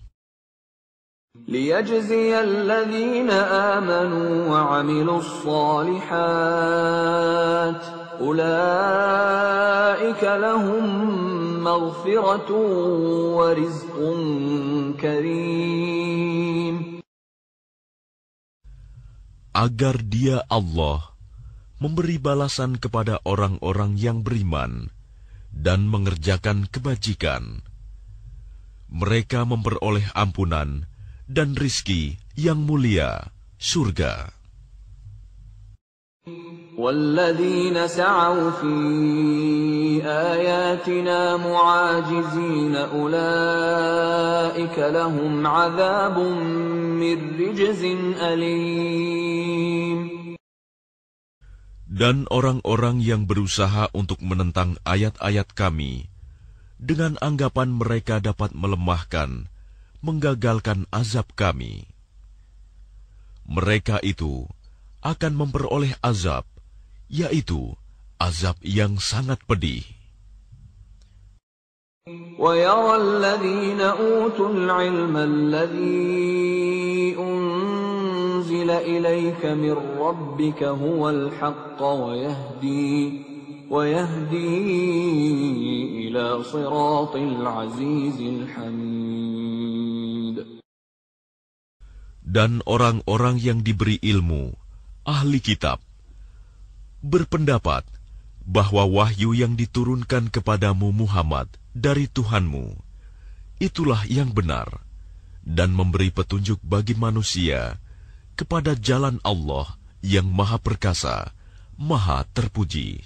لِيَجْزِيَ الَّذِينَ آمَنُوا وَعَمِلُوا الصَّالِحَاتِ أُولَئِكَ لَهُم مَّغْفِرَةٌ وَرِزْقٌ كَرِيمٌ. Agar Dia Allah memberi balasan kepada orang-orang yang beriman dan mengerjakan kebajikan. Mereka memperoleh ampunan dan rizki yang mulia, surga. وَالَّذِينَ سَعَوْا فِي آيَاتِنَا مُعَاجِزِينَ أُولَئِكَ لَهُمْ عَذَابٌ مِّن رِّجْزٍ أَلِيمٌ. Dan orang-orang yang berusaha untuk menentang ayat-ayat kami, dengan anggapan mereka dapat melemahkan, menggagalkan azab kami, mereka itu akan memperoleh azab, yaitu azab yang sangat pedih. وَيَرَى الَّذِينَ أُوتُوا الْعِلْمَ الَّذِي أُنزِلَ إِلَيْكَ مِن رَّبِّكَ هُوَ الْحَقَّ وَيَهْدِي وَيَهْدِي إِلَى صِرَاطِ الْعَزِيزِ الْحَمِيدِ. Dan orang-orang yang diberi ilmu, ahli kitab, berpendapat bahwa wahyu yang diturunkan kepadamu Muhammad dari Tuhanmu, itulah yang benar, dan memberi petunjuk bagi manusia kepada jalan Allah yang Maha Perkasa, Maha Terpuji.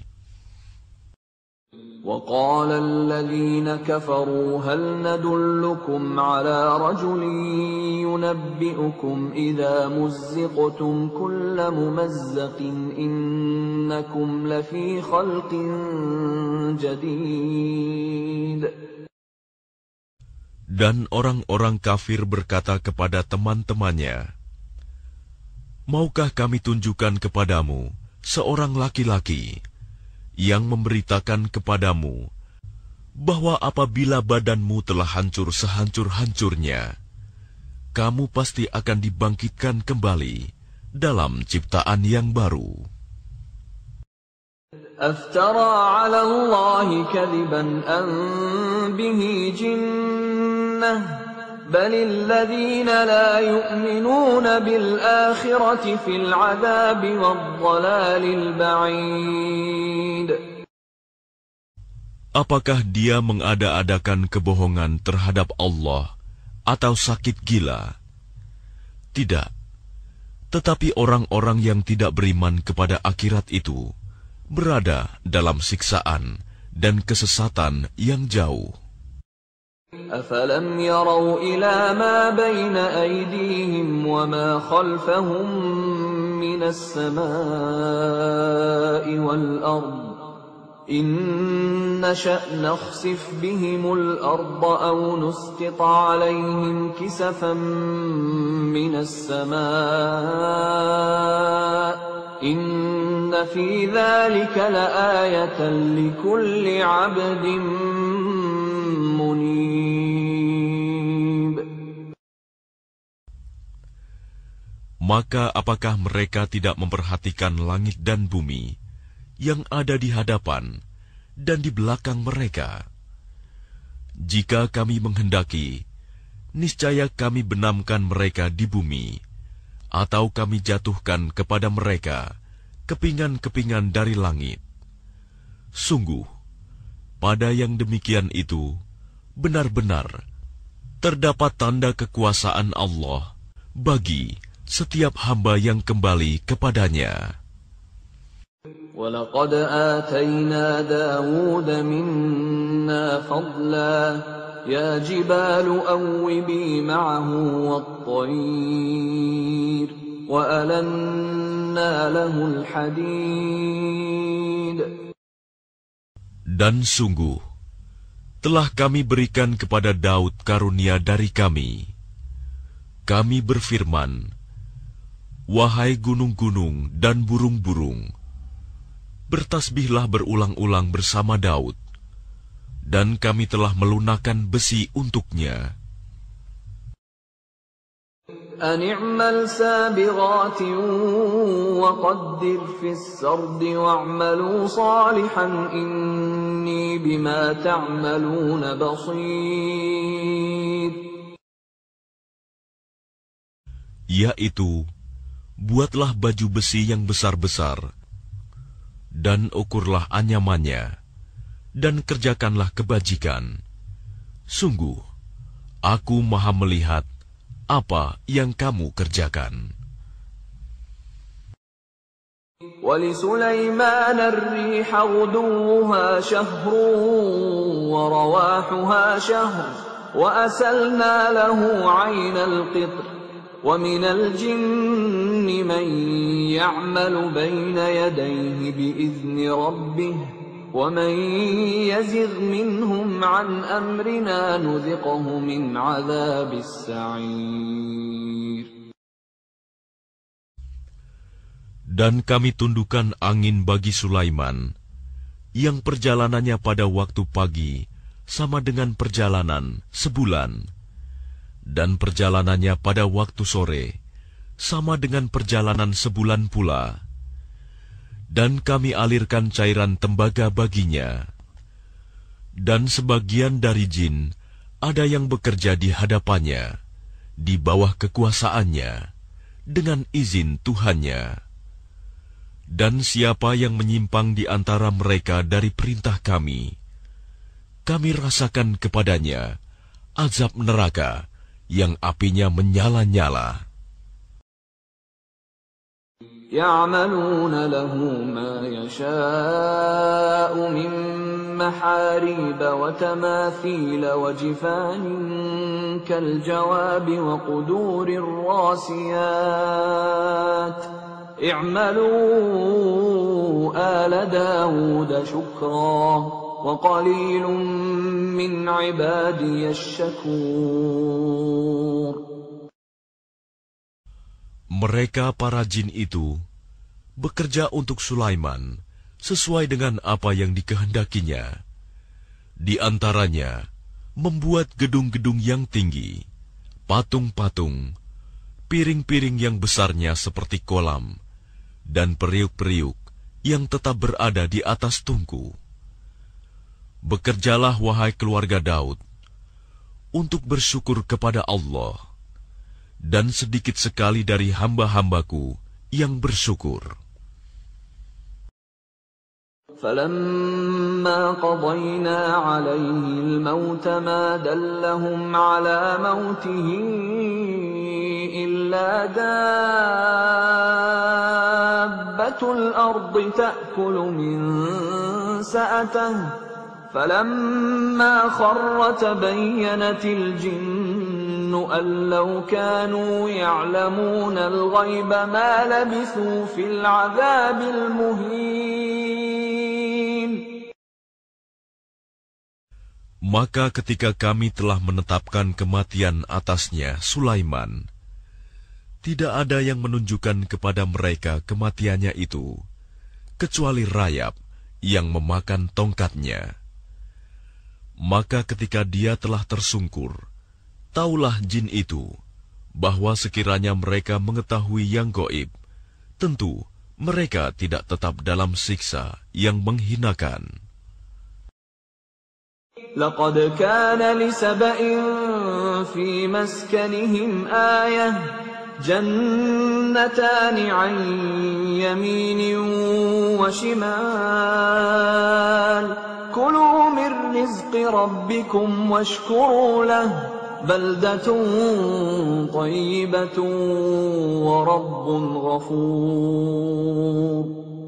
وَقَالَ الَّذِينَ كَفَرُوا هَلْ نَدُلُّكُمْ عَلَى رَجُلٍ يُنَبِّئُكُمْ إِذَا مُزِّقْتُمْ كُلَّ مُمَزَّقٍ إِنَّكُمْ لَفِي خَلْقٍ جَدِيدٍ. Dan orang-orang kafir berkata kepada teman-temannya, "Maukah kami tunjukkan kepadamu seorang laki-laki yang memberitakan kepadamu bahwa apabila badanmu telah hancur sehancur-hancurnya, kamu pasti akan dibangkitkan kembali dalam ciptaan yang baru." أَفْتَرَى عَلَى اللَّهِ كَذِبًا أَمْ بِهِ جِنَّةٌ بَلِ الَّذِينَ لَا يُؤْمِنُونَ بِالْآخِرَةِ فِي الْعَذَابِ وَالضَّلَالِ الْبَعِيدِ. Apakah dia mengada-adakan kebohongan terhadap Allah atau sakit gila? Tidak. Tetapi orang-orang yang tidak beriman kepada akhirat itu berada dalam siksaan dan kesesatan yang jauh. أَفَلَمْ يَرَوْا إِلَى مَا بَيْنَ أَيْدِيهِمْ وَمَا خَلْفَهُم مِّنَ السَّمَاءِ وَالْأَرْضِ إِن نَّشَأْ نَخْسِفْ بِهِمُ الْأَرْضَ أَوْ نُسْقِطْ عَلَيْهِمْ كِسَفًا مِّنَ السَّمَاءِ إِنَّ فِي ذَلِكَ لَآيَةً لِكُلِّ عَبْدٍ munib. Maka apakah mereka tidak memperhatikan langit dan bumi yang ada di hadapan dan di belakang mereka? Jika kami menghendaki, niscaya kami benamkan mereka di bumi, atau kami jatuhkan kepada mereka kepingan-kepingan dari langit. Sungguh, pada yang demikian itu, benar-benar terdapat tanda kekuasaan Allah bagi setiap hamba yang kembali kepadanya. وَلَقَدْ آتَيْنَا دَاوُودَ مِنَّا فَضْلًا يَا جِبَالُ أَوِّبِي مَعَهُ وَالطَّيْرَ وَأَلَنَّا لَهُ الْحَدِيدَ. Dan sungguh, telah kami berikan kepada Daud karunia dari kami. Kami berfirman, "Wahai gunung-gunung dan burung-burung, bertasbihlah berulang-ulang bersama Daud, dan kami telah melunakkan besi untuknya." أَنِ اعْمَلْ سَابِغَاتٍ وَقَدِّرْ فِي السَّرْدِ وَاعْمَلُوا صَالِحًا إِنِّي بِمَا تَعْمَلُونَ بَصِيرٌ. Yaitu, buatlah baju besi yang besar-besar, dan ukurlah anyamannya, dan kerjakanlah kebajikan. Sungguh, aku maha melihat apa yang kamu kerjakan. وَلِسُلَيْمَانَ الرِّيحَ غُدُوُّهَا شَهْرٌ وَرَوَاحُهَا شَهْرٌ وَأَسَلْنَا لَهُ عَيْنَ الْقِطْرِ وَمِنَ الْجِنِّ مَن يَعْمَلُ بَيْنَ يَدَيْهِ بِإِذْنِ رَبِّهِ وَمَن يَزِغْ مِنْهُمْ عَنْ أَمْرِنَا نُذِقْهُ مِنْ عَذَابِ السَّعِيرِ. Dan kami tundukkan angin bagi Sulaiman, yang perjalanannya pada waktu pagi sama dengan perjalanan sebulan, dan perjalanannya pada waktu sore sama dengan perjalanan sebulan pula. Dan kami alirkan cairan tembaga baginya. Dan sebagian dari jin ada yang bekerja di hadapannya, di bawah kekuasaannya, dengan izin Tuhannya. Dan siapa yang menyimpang di antara mereka dari perintah kami, kami rasakan kepadanya azab neraka yang apinya menyala-nyala. يَعْمَلُونَ لَهُ مَا يَشَاءُ مِن مَّحَارِيبَ وَتَمَاثِيلَ وَجِفَانٍ كَالْجَوَابِ وَقُدُورٍ رَّاسِيَاتٍ اعْمَلُوا آلَ دَاوُودَ شُكْرًا وَقَلِيلٌ مِّنْ عِبَادِيَ الشَّكُورُ. Mereka para jin itu bekerja untuk Sulaiman sesuai dengan apa yang dikehendakinya. Di antaranya membuat gedung-gedung yang tinggi, patung-patung, piring-piring yang besarnya seperti kolam, dan periuk-periuk yang tetap berada di atas tungku. Bekerjalah wahai keluarga Daud untuk bersyukur kepada Allah, dan sedikit sekali dari hamba-hambaku yang bersyukur. فَلَمَّا قَضَيْنَا عَلَيْهِ الْمَوْتَ مَا دَلَّهُمْ عَلَى مَوْتِهِ إِلَّا دَابَّةُ الْأَرْضِ تَأْكُلُ مِنْ سَأَتَهُ فَلَمَّا خَرَّ تَبَيَّنَتِ الْجِنُّ أَن لَّوْ كَانُوا يَعْلَمُونَ الْغَيْبَ مَا لَبِثُوا فِي الْعَذَابِ الْمُهِينِ. Maka ketika kami telah menetapkan kematian atasnya Sulaiman, tidak ada yang menunjukkan kepada mereka kematiannya itu, kecuali rayap yang memakan tongkatnya. Maka ketika dia telah tersungkur, taulah jin itu bahwa sekiranya mereka mengetahui yang gaib, tentu mereka tidak tetap dalam siksa yang menghinakan. لَقَدْ كَانَ لِسَبَإٍ فِي مَسْكَنِهِمْ آيَةٌ جَنَّتَانِ عَنْ يَمِينٍ وَشِمَالٍ كُلُوا مِنْ رِزْقِ رَبِّكُمْ وَاشْكُرُوا لَهُ بَلْدَةٌ طَيِّبَةٌ وَرَبٌّ غَفُورٌ.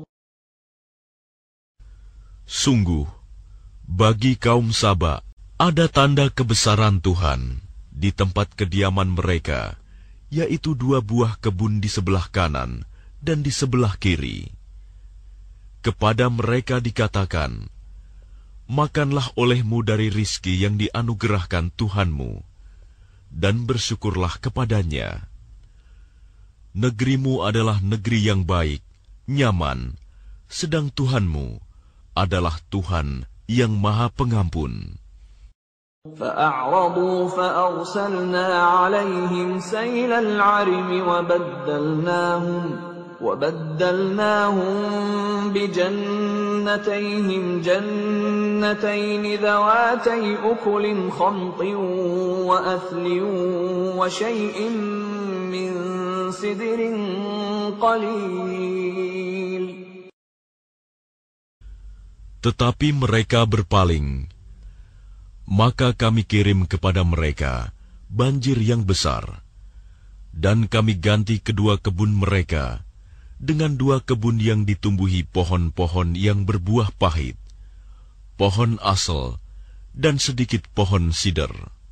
Sungguh, bagi kaum Saba ada tanda kebesaran Tuhan di tempat kediaman mereka, yaitu dua buah kebun di sebelah kanan dan di sebelah kiri. Kepada mereka dikatakan, makanlah olehmu dari rizki yang dianugerahkan Tuhanmu, dan bersyukurlah kepadanya. Negerimu adalah negeri yang baik, nyaman, sedang Tuhanmu adalah Tuhan yang Maha Pengampun. فَأَعْرَضُوا فَأَرْسَلْنَا عَلَيْهِمْ سَيْلَ الْعَرِمِ وَبَدَّلْنَاهُمْ وَبَدَّلْنَاهُمْ بِجَنَّتَيْهِمْ جَنَّتَيْنِ ذَوَاتَيْ أُكُلٍ خَمْطٍ وَأَثْلٍ وَشَيْءٍ مِّن سِدْرٍ قَلِيلٍ. Tetapi mereka berpaling, maka kami kirim kepada mereka banjir yang besar, dan kami ganti kedua kebun mereka dengan dua kebun yang ditumbuhi pohon-pohon yang berbuah pahit, pohon asel, dan sedikit pohon sider.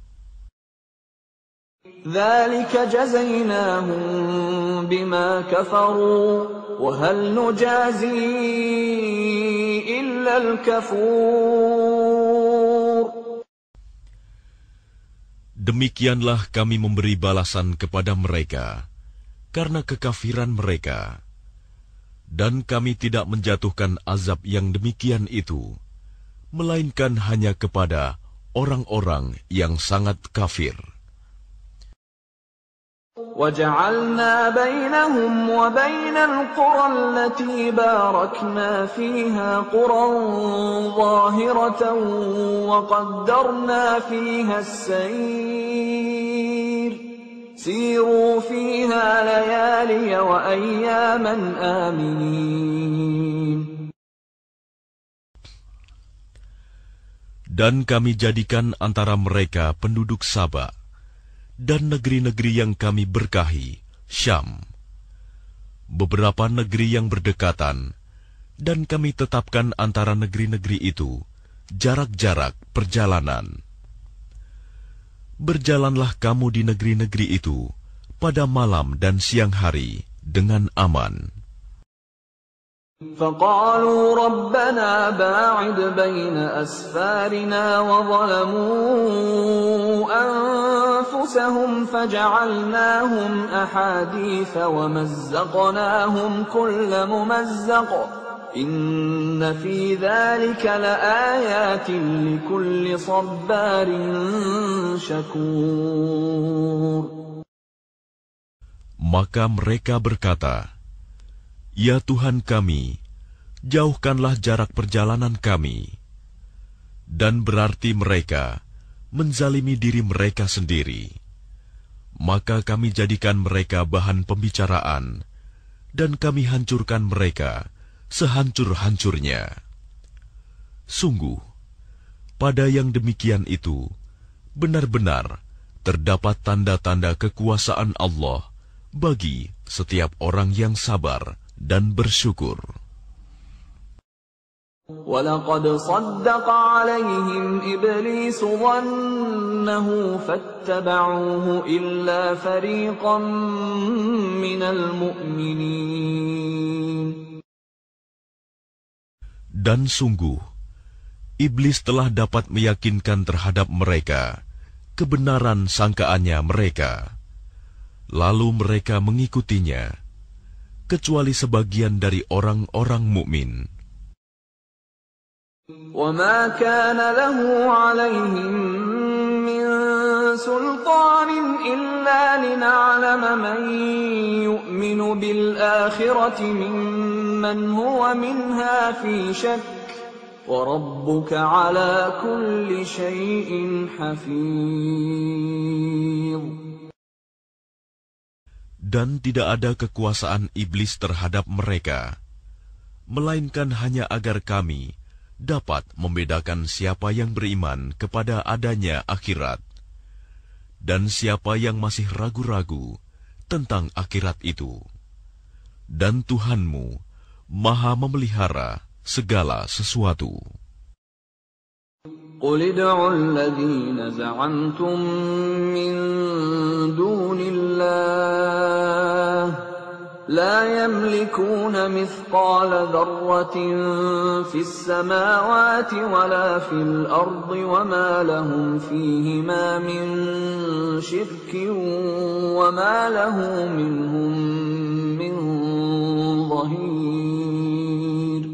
ذلك جزيناهم بما كفروا وهل نجازي إلا الكفور. Demikianlah kami memberi balasan kepada mereka karena kekafiran mereka, dan kami tidak menjatuhkan azab yang demikian itu, melainkan hanya kepada orang-orang yang sangat kafir. وَجَعَلْنَا بَيْنَهُمْ وَبَيْنَ الْقُرَى الَّتِي بَارَكْنَا فِيهَا قُرًى ظَاهِرَةً وَقَدَّرْنَا فِيهَا السَّيْرَ سِيرُوا فِيهَا لَيَالِيَ وَأَيَّامًا آمِنِينَ. Dan kami jadikan antara mereka penduduk Saba dan negeri-negeri yang kami berkahi, Syam, beberapa negeri yang berdekatan, dan kami tetapkan antara negeri-negeri itu jarak-jarak perjalanan. Berjalanlah kamu di negeri-negeri itu pada malam dan siang hari dengan aman. فَقَالُوا رَبَّنَا بَاعِدْ بَيْنَ أَسْفَارِنَا وَظَلَمُوا أَنفُسَهُمْ فَجَعَلْنَاهُمْ أَحَادِيثَ وَمَزَّقْنَاهُمْ كُلَّ مُمَزَّقٍ إِنَّ فِي ذَلِكَ لَآيَاتٍ لِكُلِّ صَبَّارٍ شَكُورٍ. Maka mereka berkata, Ya Tuhan kami, jauhkanlah jarak perjalanan kami. Dan berarti mereka menzalimi diri mereka sendiri. Maka kami jadikan mereka bahan pembicaraan, dan kami hancurkan mereka sehancur-hancurnya. Sungguh, pada yang demikian itu, benar-benar terdapat tanda-tanda kekuasaan Allah bagi setiap orang yang sabar dan bersyukur. وَلَقَدْ صَدَّقَ عَلَيْهِمْ إِبْلِيسُ ظَنَّهُ فَاتَّبَعُوهُ إِلَّا فَرِيقًا مِّنَ الْمُؤْمِنِينَ. Dan sungguh, iblis telah dapat meyakinkan terhadap mereka kebenaran sangkaannya mereka, lalu mereka mengikutinya, kecuali sebagian dari orang-orang mukmin. وَمَا كَانَ لَهُ عَلَيْهِمْ مِنْ سُلْطَانٍ إِلَّا لِنَعْلَمَ مَنْ يُؤْمِنُ بِالْآخِرَةِ مِمَّنْ هُوَ مِنْهَا فِي شَكٍّ وَرَبُّكَ عَلَى كُلِّ شَيْءٍ حَفِيظٌ. Dan tidak ada kekuasaan iblis terhadap mereka, melainkan hanya agar kami dapat membedakan siapa yang beriman kepada adanya akhirat, dan siapa yang masih ragu-ragu tentang akhirat itu. Dan Tuhanmu Maha memelihara segala sesuatu. قُلِ ادْعُوا الَّذِينَ زَعَمْتُم مِّن دُونِ اللَّهِ لَا يَمْلِكُونَ مِثْقَالَ ذَرَّةٍ فِي السَّمَاوَاتِ وَلَا فِي الْأَرْضِ وَمَا لَهُمْ فِيهِمَا مِن شِرْكٍ وَمَا لَهُ مِنْهُم مِّن ظَهِيرٍ.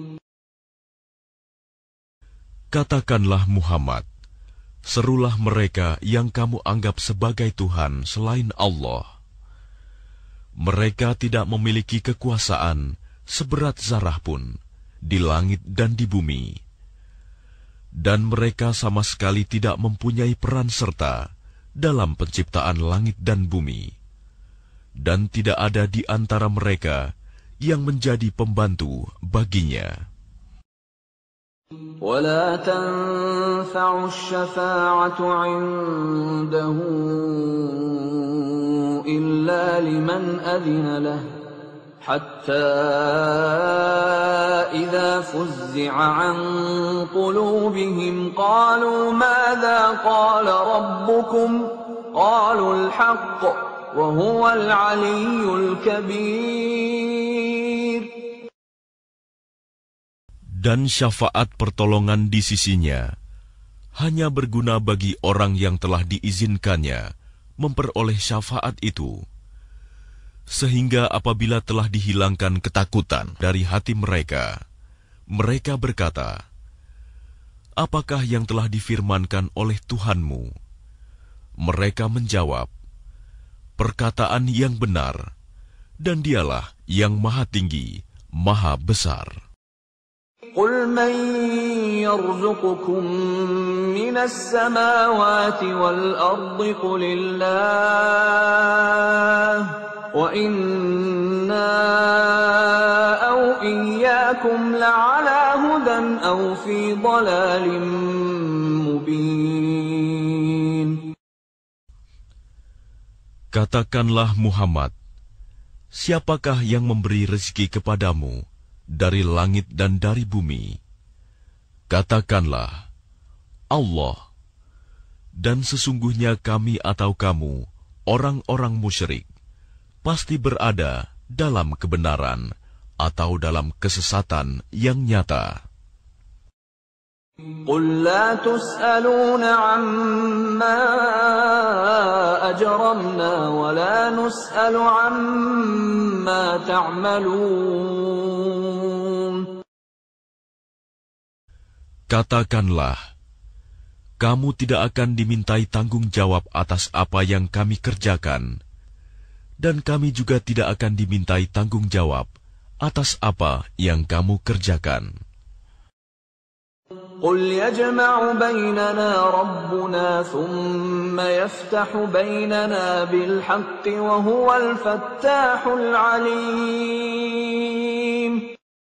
Katakanlah Muhammad, serulah mereka yang kamu anggap sebagai Tuhan selain Allah. Mereka tidak memiliki kekuasaan seberat zarah pun di langit dan di bumi. Dan mereka sama sekali tidak mempunyai peran serta dalam penciptaan langit dan bumi. Dan tidak ada di antara mereka yang menjadi pembantu baginya. ولا تنفع الشفاعة عنده إلا لمن أذن له حتى إذا فزع عن قلوبهم قالوا ماذا قال ربكم قالوا الحق وهو العلي الكبير. Dan syafaat pertolongan di sisinya hanya berguna bagi orang yang telah diizinkannya memperoleh syafaat itu. Sehingga apabila telah dihilangkan ketakutan dari hati mereka, mereka berkata, apakah yang telah difirmankan oleh Tuhanmu? Mereka menjawab, perkataan yang benar, dan dialah yang maha tinggi, maha besar. قل من يرزقكم من السماوات والأرض قل الله وإنا أو إياكم لعلى هدى أو في ضلال مبين. Katakanlah Muhammad, siapakah yang memberi rezeki kepadamu dari langit dan dari bumi? Katakanlah, Allah. Dan sesungguhnya kami atau kamu, orang-orang musyrik, pasti berada dalam kebenaran atau dalam kesesatan yang nyata. قل لا تسألون عما أجرمنا ولا نسأل عما تعملون. Katakanlah, kamu tidak akan dimintai tanggung jawab atas apa yang kami kerjakan, dan kami juga tidak akan dimintai tanggung jawab atas apa yang kamu kerjakan. قل يجمع بيننا ربنا ثم يفتح بيننا بالحق وهو الفتاح العليم.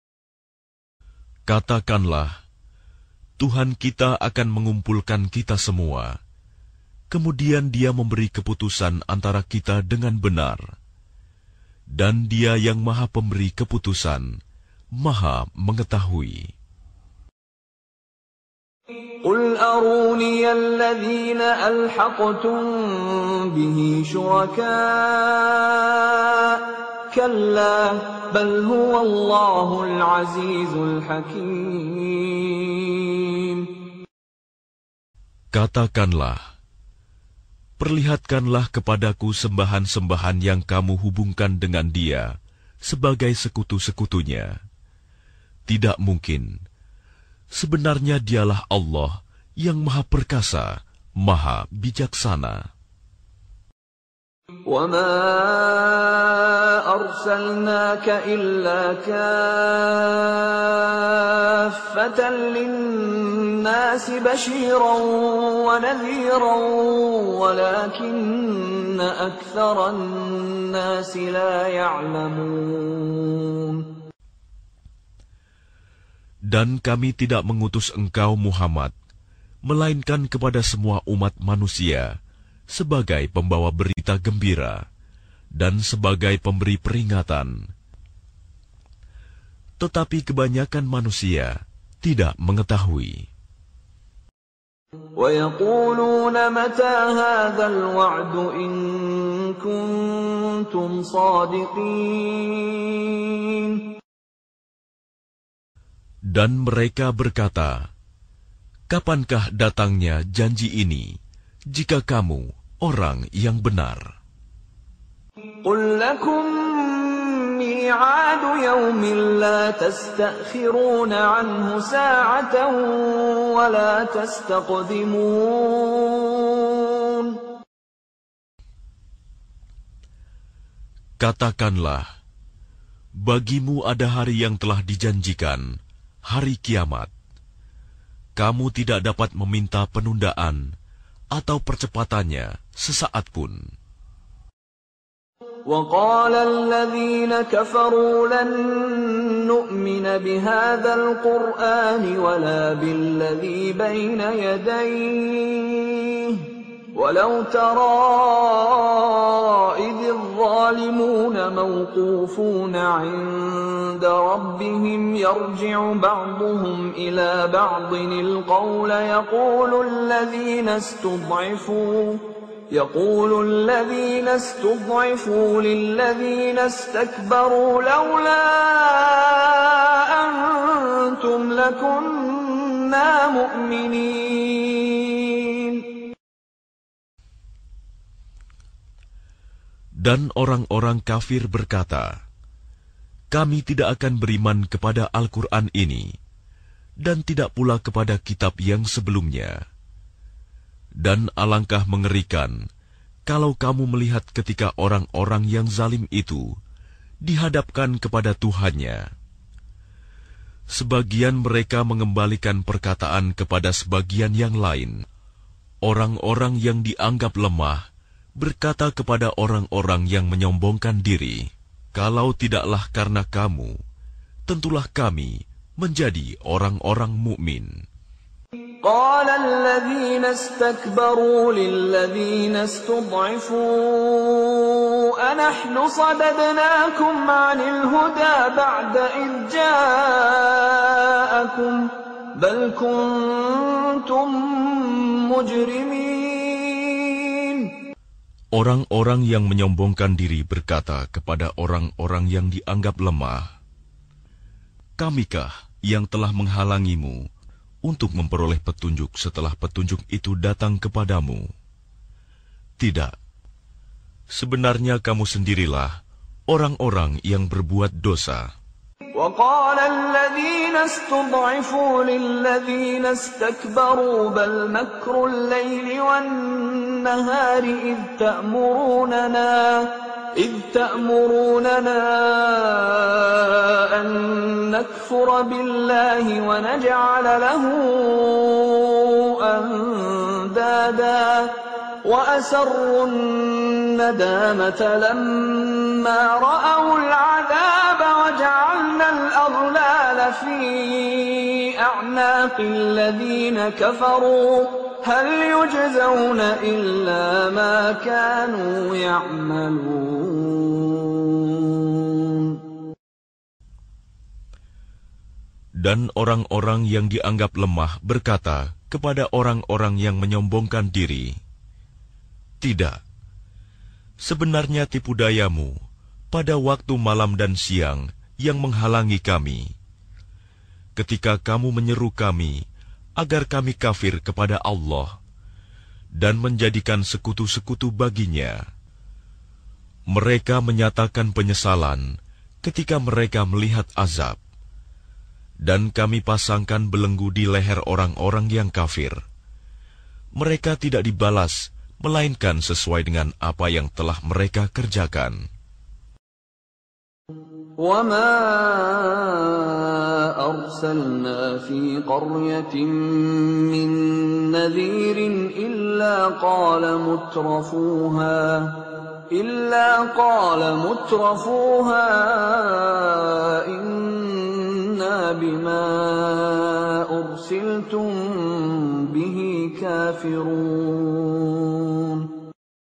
Katakanlah, Tuhan kita akan mengumpulkan kita semua. Kemudian Dia memberi keputusan antara kita dengan benar. Dan Dia yang Maha Pemberi keputusan, Maha Mengetahui. قل أروني الذين ألحقتم به شركاء كلا بل هو الله العزيز الحكيم. Katakanlah, perlihatkanlah kepadaku sembahan-sembahan yang kamu hubungkan dengan Dia sebagai sekutu-sekutunya. Tidak mungkin. Sebenarnya Dialah Allah yang Maha Perkasa, Maha Bijaksana. وَمَا أَرْسَلْنَاكَ إِلَّا كَافَّةً لِلنَّاسِ بَشِيرًا وَنَذِيرًا وَلَكِنَّ أَكْثَرَ النَّاسِ لَا يَعْلَمُونَ. Dan kami tidak mengutus engkau Muhammad, melainkan kepada semua umat manusia, sebagai pembawa berita gembira, dan sebagai pemberi peringatan. Tetapi kebanyakan manusia tidak mengetahui. وَيَقُولُونَ مَتَى هَذَا الْوَعْدُ إِن كُنتُمْ صَادِقِينَ. Dan mereka berkata, kapankah datangnya janji ini, jika kamu orang yang benar? قُل لَّكُم مِّيعَادُ يَوْمٍ لَّا تَسْتَأْخِرُونَ عَنْهُ سَاعَةً وَلَا تَسْتَقْدِمُونَ. Katakanlah, bagimu ada hari yang telah dijanjikan, hari kiamat. Kamu tidak dapat meminta penundaan atau percepatannya sesaat pun. وقال الذين كفروا لن نؤمن بهذا القرآن ولا بالذي بين يديه ولو ترى إذ الظالمون موقوفون عند ربهم يرجع بعضهم إلى بعض القول يقول الذين استضعفوا يقول الذين استضعفوا للذين استكبروا لولا أنتم لكنا مؤمنين. Dan orang-orang kafir berkata, kami tidak akan beriman kepada Al-Quran ini, dan tidak pula kepada kitab yang sebelumnya. Dan alangkah mengerikan kalau kamu melihat ketika orang-orang yang zalim itu dihadapkan kepada Tuhannya. Sebagian mereka mengembalikan perkataan kepada sebagian yang lain. Orang-orang yang dianggap lemah berkata kepada orang-orang yang menyombongkan diri, kalau tidaklah karena kamu, tentulah kami menjadi orang-orang mukmin. قال الذين استكبروا للذين استضعفوا أنحن صددناكم عن الهدى بعد إذ جاءكم بل كنتم مجرمين. Orang-orang yang menyombongkan diri berkata kepada orang-orang yang dianggap lemah, kamikah yang telah menghalangimu untuk memperoleh petunjuk setelah petunjuk itu datang kepadamu? Tidak. Sebenarnya kamu sendirilah orang-orang yang berbuat dosa. وقال الذين استضعفوا للذين استكبروا بل مكر الليل والنهار إذ تأمروننا إذ تأمروننا أن نكفر بالله ونجعل له أندادا وأسروا الندامة لما رأوا العذاب وجعلنا الأغلال في أعناق الذين كفروا هل يجزون إلا ما كانوا يعملون. Dan orang-orang yang dianggap lemah berkata kepada orang-orang yang menyombongkan diri, tidak, sebenarnya tipu dayamu pada waktu malam dan siang yang menghalangi kami, ketika kamu menyeru kami agar kami kafir kepada Allah dan menjadikan sekutu-sekutu baginya. Mereka menyatakan penyesalan ketika mereka melihat azab, dan kami pasangkan belenggu di leher orang-orang yang kafir. Mereka tidak dibalas melainkan sesuai dengan apa yang telah mereka kerjakan. وَمَا أَرْسَلْنَا فِي قَرْيَةٍ مِّن نَّذِيرٍ إِلَّا قَالَ مُتْرَفُوهَا إِلَّا قَالَ مُتْرَفُوهَا إِنَّا بِمَا أُرْسِلْتُم بِهِ كَافِرُونَ.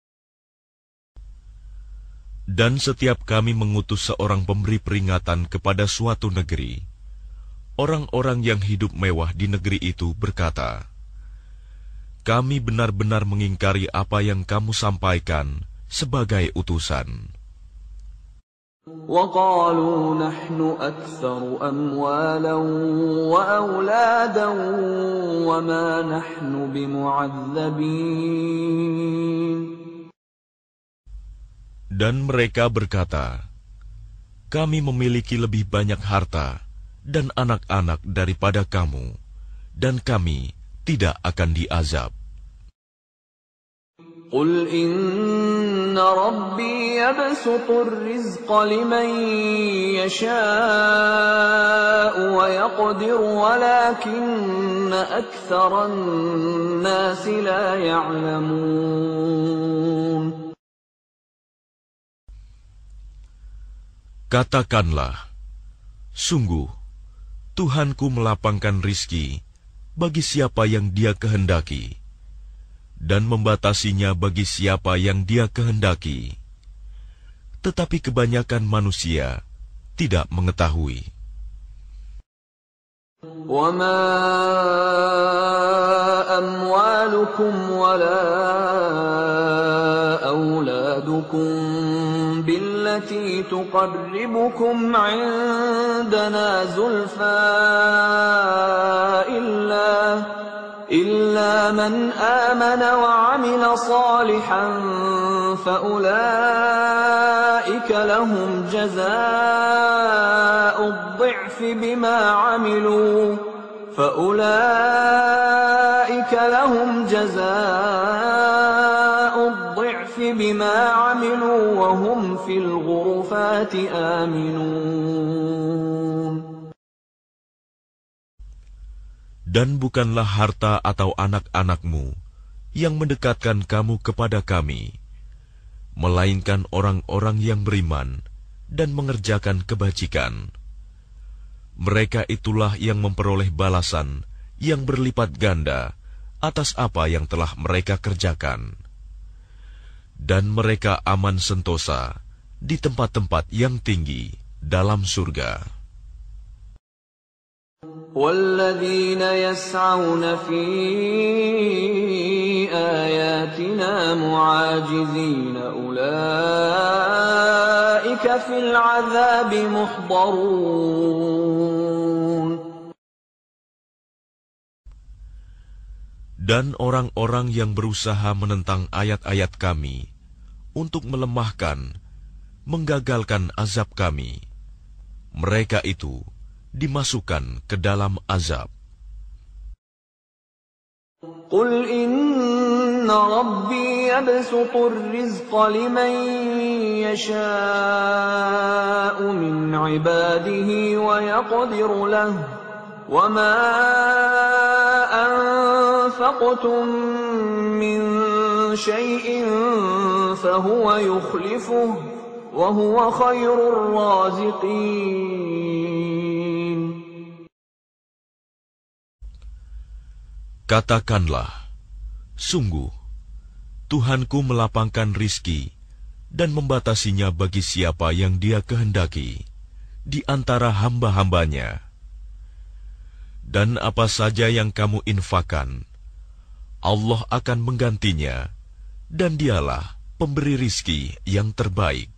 Dan setiap kami mengutus seorang pemberi peringatan kepada suatu negeri, orang-orang yang hidup mewah di negeri itu berkata, kami benar-benar mengingkari apa yang kamu sampaikan sebagai utusan. وَقَالُوا نَحْنُ أَكْثَرُ أَمْوَالًا وَأَوْلَادًا وَمَا نَحْنُ بِمُعَذَّبِينَ. Dan mereka berkata, kami memiliki lebih banyak harta dan anak-anak daripada kamu, dan kami tidak akan diazab. قُلْ إِنَّ رَبِّي يَبْسُطُ الرِّزْقَ لِمَن يَشَاءُ وَيَقْدِرُ وَلَكِنَّ أَكْثَرَ النَّاسِ لَا يَعْلَمُونَ. Katakanlah, sungguh, Tuhanku melapangkan rizki bagi siapa yang Dia kehendaki, dan membatasinya bagi siapa yang Dia kehendaki. Tetapi kebanyakan manusia tidak mengetahui. وَمَا أَمْوَالُكُمْ وَلَا أَوْلَادُكُمْ بِالَّتِي تُقَرِّبُكُمْ عِندَنَا زُلْفَىٰ إِلَّا إِلَّا مَنْ آمَنَ وَعَمِلَ صَالِحًا فَأُولَٰئِكَ لَهُمْ جَزَاءُ الضِّعْفِ بِمَا عَمِلُوا فَأُولَٰئِكَ لَهُمْ جَزَاءُ الضِّعْفِ بِمَا عَمِلُوا وَهُمْ فِي الْغُرُفَاتِ آمِنُونَ. Dan bukanlah harta atau anak-anakmu yang mendekatkan kamu kepada kami, melainkan orang-orang yang beriman dan mengerjakan kebajikan. Mereka itulah yang memperoleh balasan yang berlipat ganda atas apa yang telah mereka kerjakan. Dan mereka aman sentosa di tempat-tempat yang tinggi dalam surga. وَالَّذِينَ يَسْعَوْنَ فِي آيَاتِنَا مُعَاجِزِينَ أُولَٰئِكَ فِي الْعَذَابِ مُحْضَرُونَ. Dan orang-orang yang berusaha menentang ayat-ayat kami untuk melemahkan, menggagalkan azab kami, mereka itu dimasukkan ke dalam azab. قُلْ إِنَّ رَبِّي يَبْسُطُ الرِّزْقَ لِمَن يَشَاءُ مِنْ عِبَادِهِ وَيَقْدِرُ لَهُ وَمَا أَنفَقْتُم مِّن شَيْءٍ فَهُوَ يُخْلِفُهُ وَهُوَ خَيْرُ الرَّازِقِينَ. Katakanlah, sungguh, Tuhanku melapangkan rizki dan membatasinya bagi siapa yang Dia kehendaki di antara hamba-hambanya. Dan apa saja yang kamu infakkan, Allah akan menggantinya, dan Dialah pemberi rizki yang terbaik.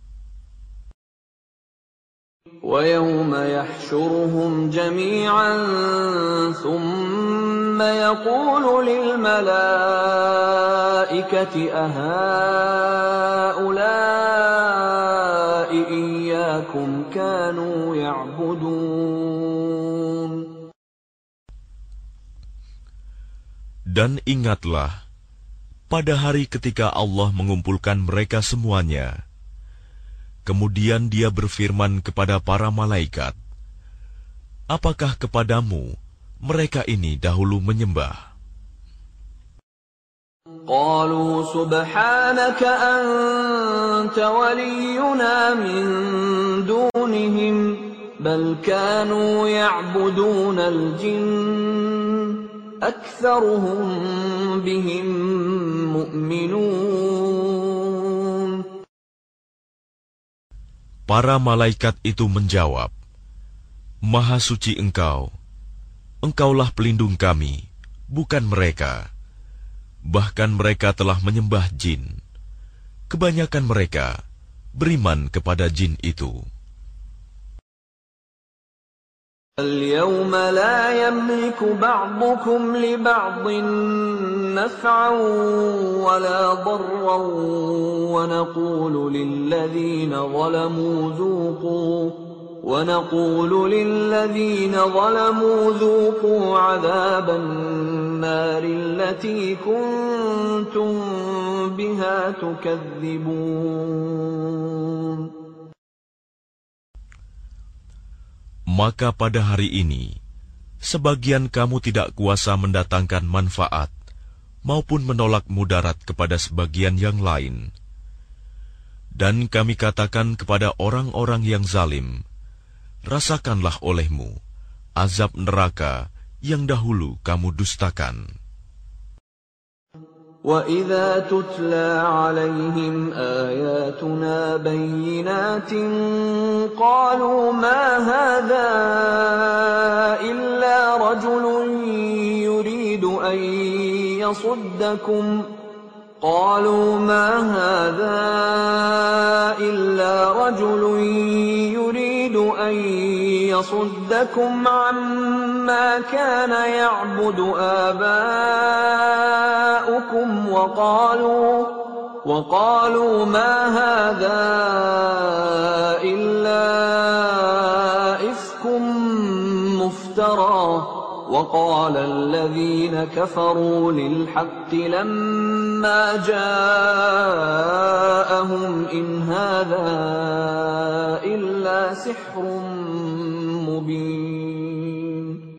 وَيَوْمَ يَحْشُرُهُمْ جَمِيعًا ثُمَّ يَقُولُ لِلْمَلَائِكَةِ أَهَٰؤُلَاءِ إِيَّاكُمْ كَانُوا يَعْبُدُونَ. Dan ingatlah, pada hari ketika Allah mengumpulkan mereka semuanya, kemudian Dia berfirman kepada para malaikat, apakah kepadamu mereka ini dahulu menyembah? قالوا سبحانك أنت ولينا من دونهم بل كانوا يعبدون الجن أكثرهم بهم مؤمنون. Para malaikat itu menjawab, Maha suci Engkau, Engkaulah pelindung kami, bukan mereka. Bahkan mereka telah menyembah jin. Kebanyakan mereka beriman kepada jin itu. اليوم لا يملك بعضكم لبعض نفعا ولا ضرا ونقول للذين ظلموا ذوقوا ونقول للذين ظلموا ذوقوا عذاب النار التي كنتم بها تكذبون. Maka pada hari ini, sebagian kamu tidak kuasa mendatangkan manfaat maupun menolak mudarat kepada sebagian yang lain. Dan kami katakan kepada orang-orang yang zalim, rasakanlah olehmu azab neraka yang dahulu kamu dustakan. وَإِذَا تُتْلَى عَلَيْهِمْ آيَاتُنَا بَيِّنَاتٍ قَالُوا مَا هَذَا إِلَّا رَجُلٌ يُرِيدُ أَن يَصُدَّكُمْ قَالُوا مَا هَذَا إِلَّا رَجُلٌ يُرِيدُ أَن يَصُدَّكُمْ عَمَّا كَانَ يَعْبُدُ آبَاؤُكُمْ وَقَالُوا وَقَالُوا مَا هَذَا إِلَّا إِفْكٌ مُفْتَرًى وَقَالَ الَّذِينَ كَفَرُوا لِلْحَقِّ لَمَّا جَاءَهُمْ إِنْ هَذَا إِلَّا سِحْرٌ مُبِينٌ.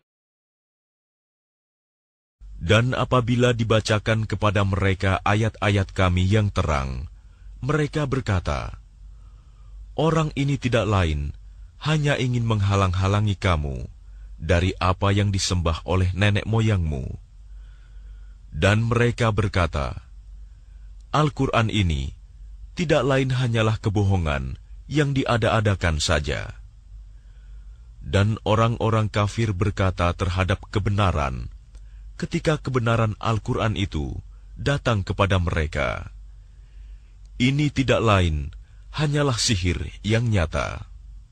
Dan apabila dibacakan kepada mereka ayat-ayat kami yang terang, mereka berkata, orang ini tidak lain, hanya ingin menghalang-halangi kamu dari apa yang disembah oleh nenek moyangmu. Dan mereka berkata, Al-Quran ini tidak lain hanyalah kebohongan yang diada-adakan saja. Dan orang-orang kafir berkata terhadap kebenaran, ketika kebenaran Al-Quran itu datang kepada mereka, ini tidak lain hanyalah sihir yang nyata.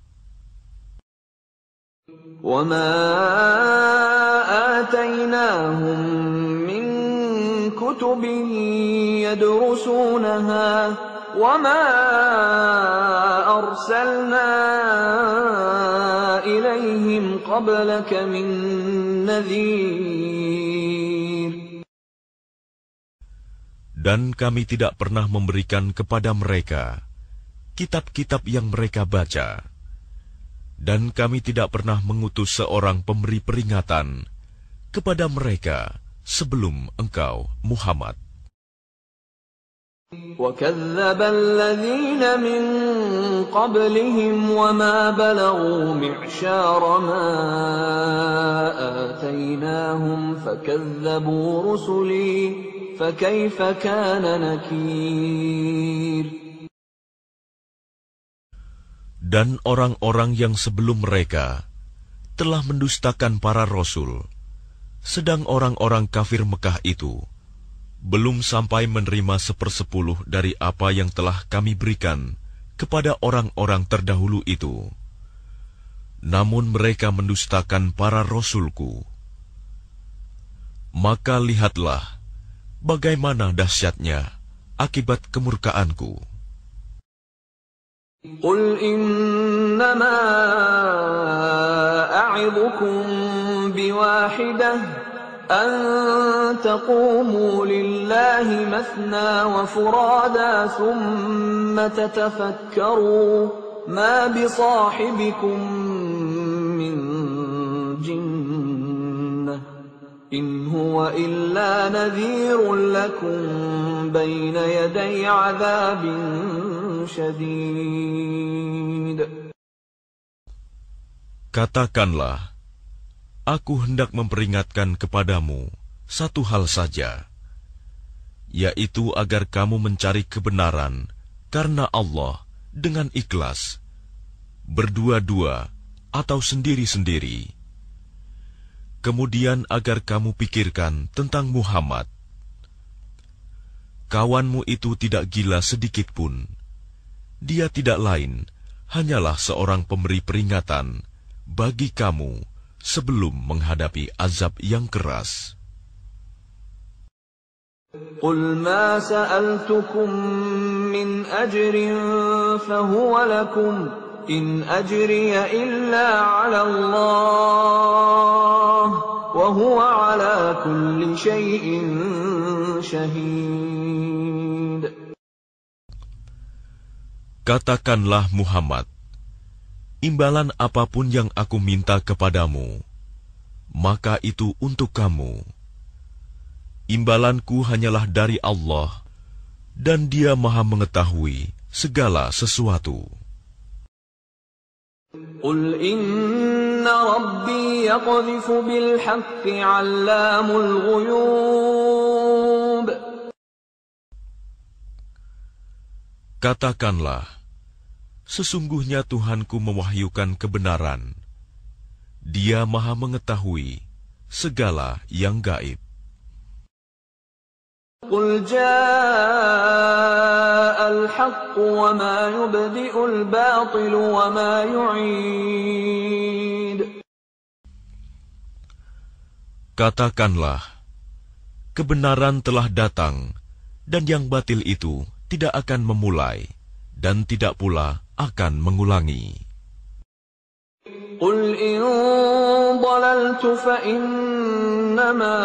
وَمَا آتَيْنَاهُمْ مِنْ كُتُبٍ يَدْرُسُونَهَا وَمَا أَرْسَلْنَا إِلَيْهِمْ قَبْلَكَ مِنْ نَذِيرٍ. Dan kami tidak pernah memberikan kepada mereka kitab-kitab yang mereka baca. Dan kami tidak pernah mengutus seorang pemberi peringatan kepada mereka sebelum engkau, Muhammad. وَكَذَّبَ الَّذِينَ مِن قَبْلِهِمْ وَمَا بَلَغُوا مِعْشَارَ مَا آتَيْنَاهُمْ فَكَذَّبُوا رُسُلِي فَكَيْفَ كَانَ نَكِيرِ. Dan orang-orang yang sebelum mereka telah mendustakan para rasul, sedang orang-orang kafir Mekah itu belum sampai menerima sepersepuluh dari apa yang telah kami berikan kepada orang-orang terdahulu itu. Namun mereka mendustakan para rasulku. Maka lihatlah bagaimana dahsyatnya akibat kemurkaanku. قُلْ إِنَّمَا أَعِظُكُمْ بِوَاحِدَةٍ أَن تَقُومُوا لِلَّهِ مَثْنَى وَفُرَادَى ثُمَّ تَتَفَكَّرُوا مَا بِصَاحِبِكُم مِّن جِنَّةٍ إِنْ هُوَ إِلَّا نَذِيرٌ لَكُمْ بَيْنَ يَدَيْ عَذَابٍ شَدِيدٍ. Katakanlah, aku hendak memperingatkan kepadamu satu hal saja, yaitu agar kamu mencari kebenaran karena Allah dengan ikhlas, berdua-dua atau sendiri-sendiri. Kemudian agar kamu pikirkan tentang Muhammad. Kawanmu itu tidak gila sedikit pun. Dia tidak lain, hanyalah seorang pemberi peringatan bagi kamu sebelum menghadapi azab yang keras. قُلْ مَا سَأَلْتُكُمْ مِنْ أَجْرٍ فَهُوَ لَكُمْ إِنْ أَجْرِيَ إِلَّا عَلَى اللَّهِ وَهُوَ عَلَى كُلِّ شَيْءٍ شَهِيدٌ. Katakanlah Muhammad, imbalan apapun yang aku minta kepadamu, maka itu untuk kamu. Imbalanku hanyalah dari Allah, dan Dia Maha mengetahui segala sesuatu. Qul inna rabbi yaqdhifu bil haqqi 'allamul ghuyub. Katakanlah, sesungguhnya Tuhanku mewahyukan kebenaran. Dia Maha mengetahui segala yang gaib. Qul ja'al haqq wa ma yubdi'ul batil wa ma yu'id. Katakanlah, kebenaran telah datang, dan yang batil itu tidak akan memulai, dan tidak pula akan mengulangi. Qul in dalaltu fa innama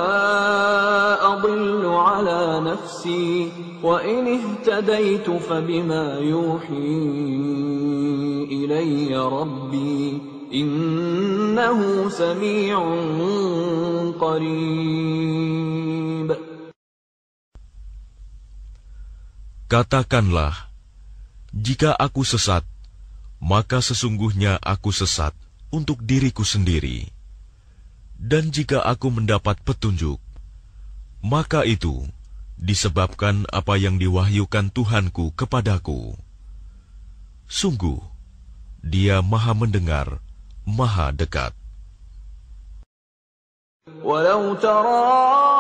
adillu ala nafsi wa in ihtadaitu fa bima yuhi ilayya rabbi innahu sami'un qarib. Katakanlah, jika aku sesat, maka sesungguhnya aku sesat untuk diriku sendiri. Dan jika aku mendapat petunjuk, maka itu disebabkan apa yang diwahyukan Tuhanku kepadaku. Sungguh, Dia Maha mendengar, Maha dekat. Walau tara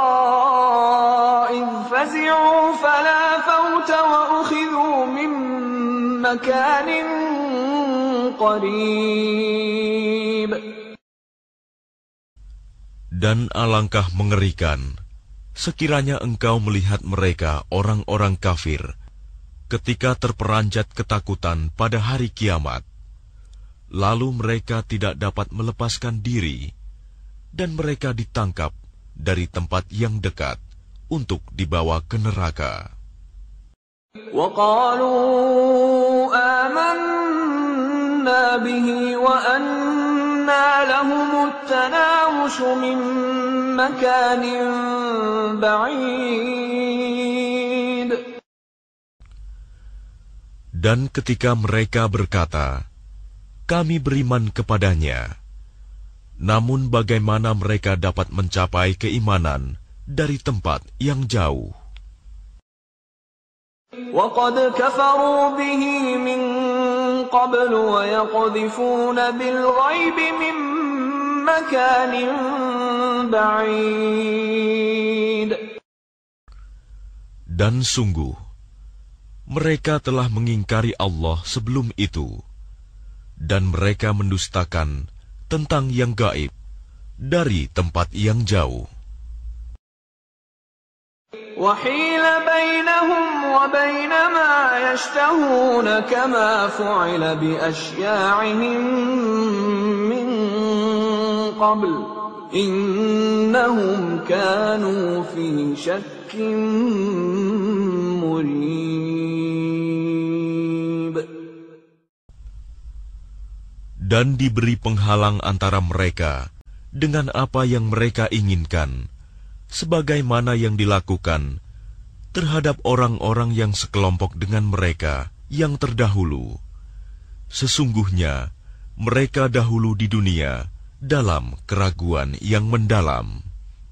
idh fazi'u fala fawta wa ukhidhu min makanin qarib. Dan alangkah mengerikan sekiranya engkau melihat mereka orang-orang kafir ketika terperanjat ketakutan pada hari kiamat, lalu mereka tidak dapat melepaskan diri, dan mereka ditangkap dari tempat yang dekat untuk dibawa ke neraka. وَقَالُوا آمَنَّا بِهِ وَأَنَّى لَهُمُ التَّنَاوُشُ مِنْ مَكَانٍ بَعِيدٍ. Dan ketika mereka berkata, kami beriman kepadanya, namun bagaimana mereka dapat mencapai keimanan dari tempat yang jauh? وَقَدْ كَفَرُوا بِهِ مِنْ قَبْلُ وَيَقْذِفُونَ بِالْغَيْبِ مِنْ مَكَانٍ بَعِيدٍ. Dan sungguh, mereka telah mengingkari Allah sebelum itu, dan mereka mendustakan tentang yang gaib dari tempat yang jauh. وَحِيلَ بَيْنَهُمْ وَبَيْنَ مَا يَشْتَهُونَ كَمَا فُعِلَ بِأَشْيَاعِهِمْ مِنْ قَبْلُ إِنَّهُمْ كَانُوا فِي شَكٍّ مُرِيبٍ. Dan diberi penghalang antara mereka dengan apa yang mereka inginkan, sebagaimana yang dilakukan terhadap orang-orang yang sekelompok dengan mereka yang terdahulu. Sesungguhnya mereka dahulu di dunia dalam keraguan yang mendalam.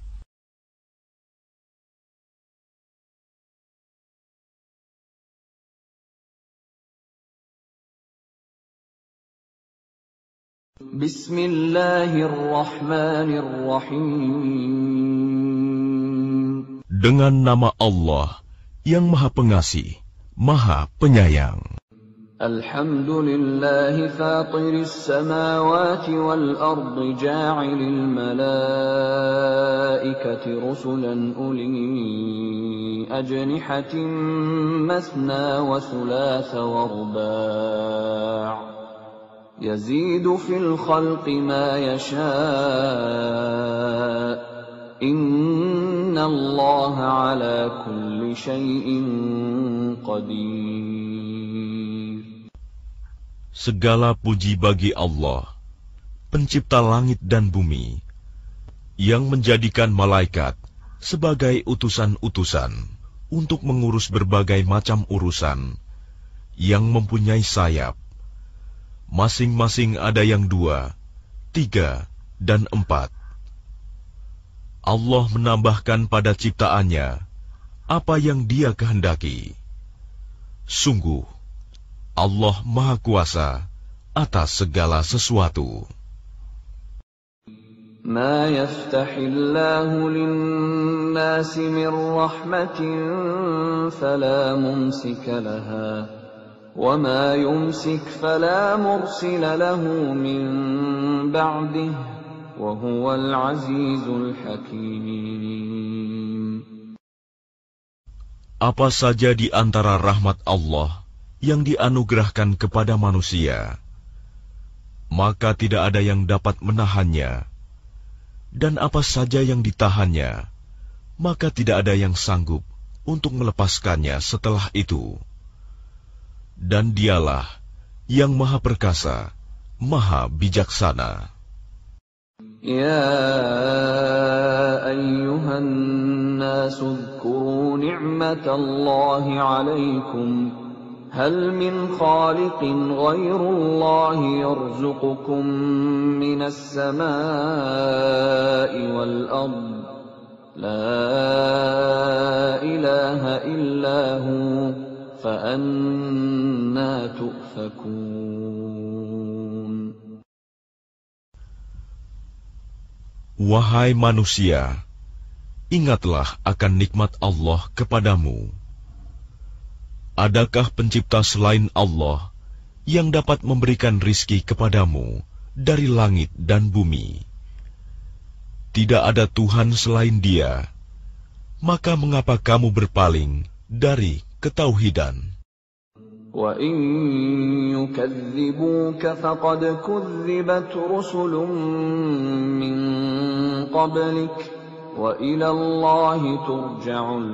Bismillahirrahmanirrahim. Dengan nama Allah yang Maha Pengasih, Maha Penyayang. Alhamdulillahi fatiris samawati wal ardi ja'ilil malaikati rusulan uli ajnihatin masna wa thulatha wa ruba'. Yazidu fil khalqi ma yasha'. Inna Allah ala kulli syai'in qadir. Segala puji bagi Allah, pencipta langit dan bumi, yang menjadikan malaikat sebagai utusan-utusan untuk mengurus berbagai macam urusan, yang mempunyai sayap. Masing-masing ada yang dua, tiga, dan empat. Allah menambahkan pada ciptaannya apa yang Dia kehendaki. Sungguh, Allah Maha Kuasa atas segala sesuatu. ما يفتح الله للناس من رحمة فلا ممسك لها وما يمسك فلا مرسل له من بعده وهو العزيز الحكيم. Apa saja di antara rahmat Allah yang dianugerahkan kepada manusia, maka tidak ada yang dapat menahannya. Dan apa saja yang ditahannya, maka tidak ada yang sanggup untuk melepaskannya setelah itu. Dan Dialah yang Maha Perkasa, Maha Bijaksana. Ya ayyuhan nasu dzkuru ni'matallahi 'alaikum hal min khaliqin ghairullahi yarzuqukum minas samaa'i wal ard la ilaha illa hu fa anna tu'fakun. Wahai manusia, ingatlah akan nikmat Allah kepadamu. Adakah pencipta selain Allah yang dapat memberikan rizki kepadamu dari langit dan bumi? Tidak ada Tuhan selain Dia. Maka mengapa kamu berpaling dari ketauhidan? Wa in yukadzibuka faqad kudzibat rusulun min qablik wa ila Allahi turja'ul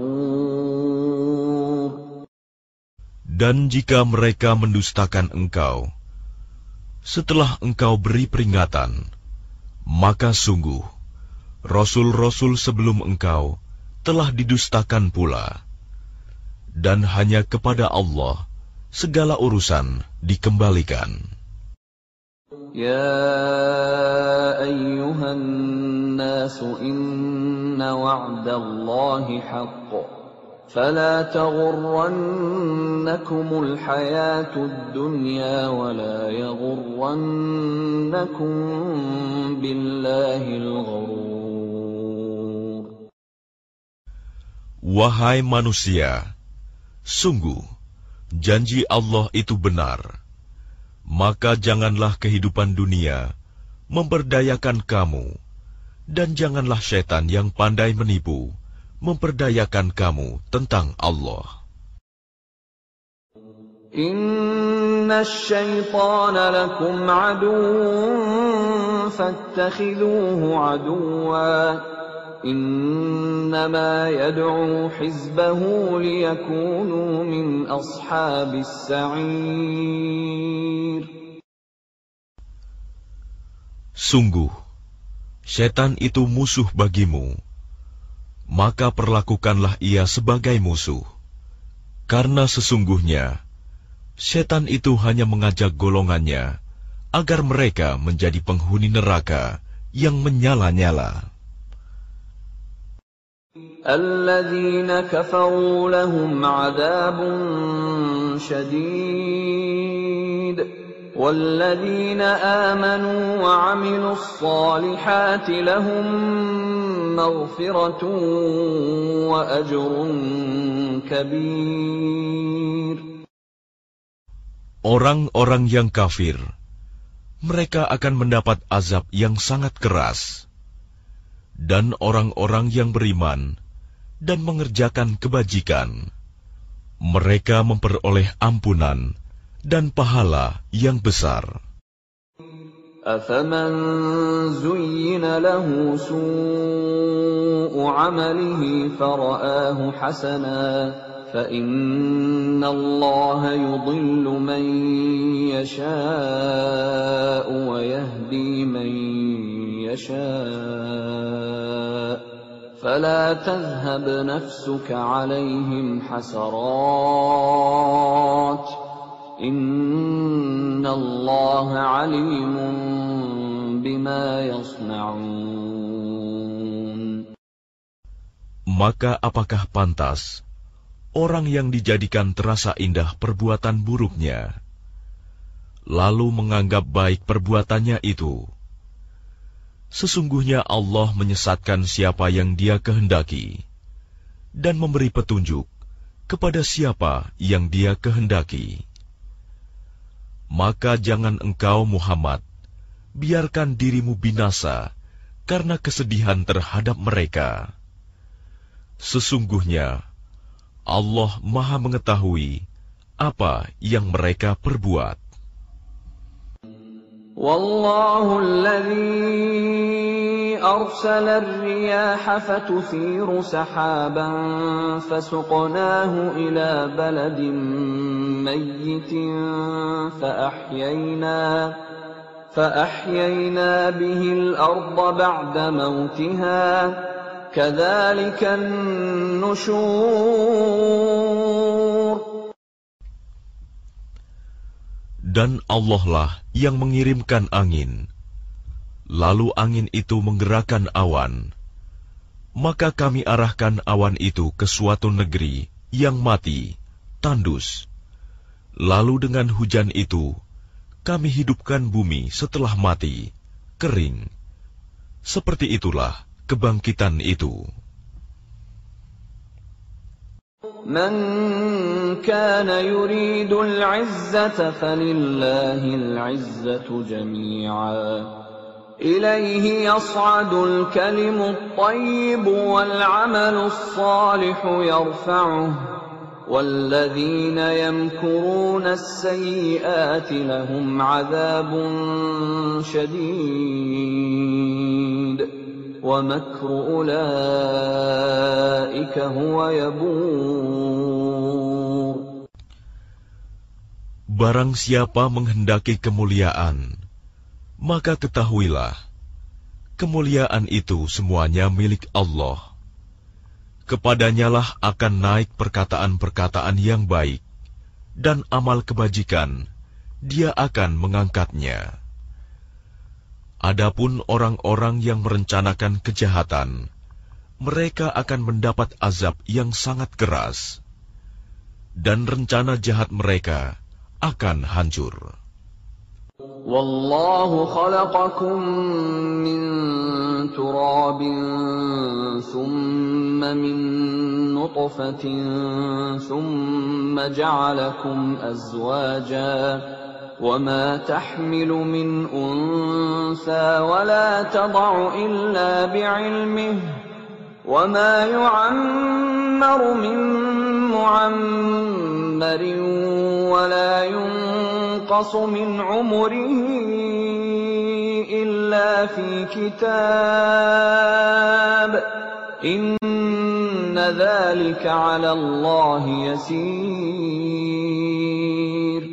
umur. Dan jika mereka mendustakan engkau, setelah engkau beri peringatan, maka sungguh, Rasul-Rasul sebelum engkau telah didustakan pula. Dan hanya kepada Allah segala urusan dikembalikan. Ya ayyuhan nasu inna wa'dallahi haqq. فلا تغرنكم الحياة الدنيا ولا يغرنكم بالله الغرور. Wahai manusia, sungguh janji Allah itu benar. Maka janganlah kehidupan dunia memperdayakan kamu, dan janganlah syaitan yang pandai menipu memperdayakan kamu tentang Allah. Inna syaitana lakum aduwwun fattakhidhuhu aduwwa. Innama yad'u hizbahu liyakunu min ashabis sa'ir. Sungguh, syaitan itu musuh bagimu. Maka perlakukanlah ia sebagai musuh, karena sesungguhnya setan itu hanya mengajak golongannya agar mereka menjadi penghuni neraka yang menyala-nyala. Alladzina kafaru lahum 'adzabun syadid walladzina amanu wa 'amilus shalihati lahum maghfiratun wa ajrun kabir. Orang-orang yang kafir, mereka akan mendapat azab yang sangat keras. Dan orang-orang yang beriman dan mengerjakan kebajikan, mereka memperoleh ampunan dan pahala yang besar. أَفَمَنْ زُيِّنَ لَهُ سُوءُ عَمَلِهِ فَرَآهُ حَسَنًا فَإِنَّ اللَّهَ يُضِلُّ مَنْ يَشَاءُ وَيَهْدِي مَنْ يَشَاءُ فلا تذهب نفسك عليهم حسرات إن الله عليم بما يصنعون. Maka apakah pantas orang yang dijadikan terasa indah perbuatan buruknya, lalu menganggap baik perbuatannya itu? Sesungguhnya Allah menyesatkan siapa yang Dia kehendaki, dan memberi petunjuk kepada siapa yang Dia kehendaki. Maka jangan engkau Muhammad biarkan dirimu binasa karena kesedihan terhadap mereka. Sesungguhnya Allah Maha mengetahui apa yang mereka perbuat. Wallahu alladhi arsala ar-riyaha fatuthiru sahaban fasuqnahu ila baladin mayyitin faahyayna faahyayna bihi al-ardha ba'da mawtiha kadzalika an-nushur. Dan Allah lah yang mengirimkan angin, lalu angin itu menggerakkan awan, maka kami arahkan awan itu ke suatu negeri yang mati, tandus. Lalu dengan hujan itu, kami hidupkan bumi setelah mati, kering. Seperti itulah kebangkitan itu. Man kana yuridu al-'izzata falillahi al-'izzatu jami'a. Ilayhi yas'adu al-kalimu at-tayyibu wal-'amalu as-salihu yarfa'uhu. وَالَّذِينَ يَمْكُرُونَ السَّيِّئَاتِ لَهُمْ عَذَابٌ شَدِيدٌ وَمَكْرُ أُولَئِكَ هُوَ يَبُورُ. Barang siapa menghendaki kemuliaan, maka ketahuilah, kemuliaan itu semuanya milik Allah. Kepadanyalah akan naik perkataan-perkataan yang baik, dan amal kebajikan, Dia akan mengangkatnya. Adapun orang-orang yang merencanakan kejahatan, mereka akan mendapat azab yang sangat keras, dan rencana jahat mereka akan hancur. Wallahu khalaqakum min turabin thumma min nutfatin thumma ja'alakum azwaja wa ma tahmilu min unsa wa la tad'u illa bi'ilmihi wa ma yu'ammaru min mu'ammarin wa la ينقص من عمره إلا في كتاب إن ذلك على الله يسير.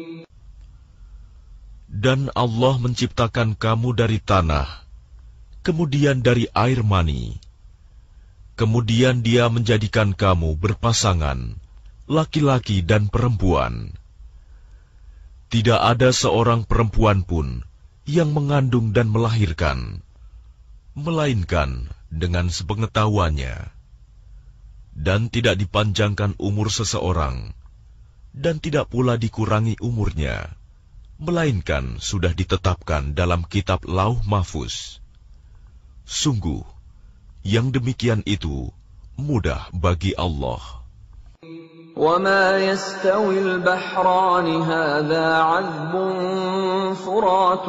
Dan Allah menciptakan kamu dari tanah, kemudian dari air mani. Kemudian Dia menjadikan kamu berpasangan, laki-laki dan perempuan. Tidak ada seorang perempuan pun yang mengandung dan melahirkan, melainkan dengan sepengetahuannya. Dan tidak dipanjangkan umur seseorang, dan tidak pula dikurangi umurnya, melainkan sudah ditetapkan dalam kitab Lauh Mahfuz. Sungguh, yang demikian itu mudah bagi Allah. وَمَا يَسْتَوِي الْبَحْرَانِ هَذَا عَذْبٌ فُرَاتٌ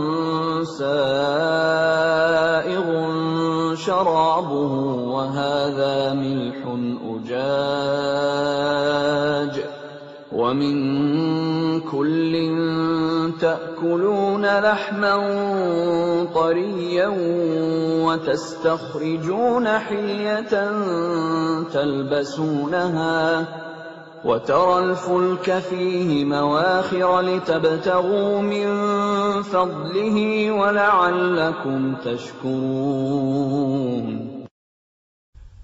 سَائِغٌ شَرَابُهُ وَهَذَا مِلْحٌ أُجَاجٌ وَمِنْ كُلٍّ تَأْكُلُونَ لَحْمًا طَرِيًّا وَتَسْتَخْرِجُونَ حِلْيَةً تَلْبَسُونَهَا وَتَرَى الْفُلْكَ فِيهِ مَوَاخِرَ لِتَبْتَغُوا مِنْ فَضْلِهِ وَلَعَلَّكُمْ تَشْكُرُونَ.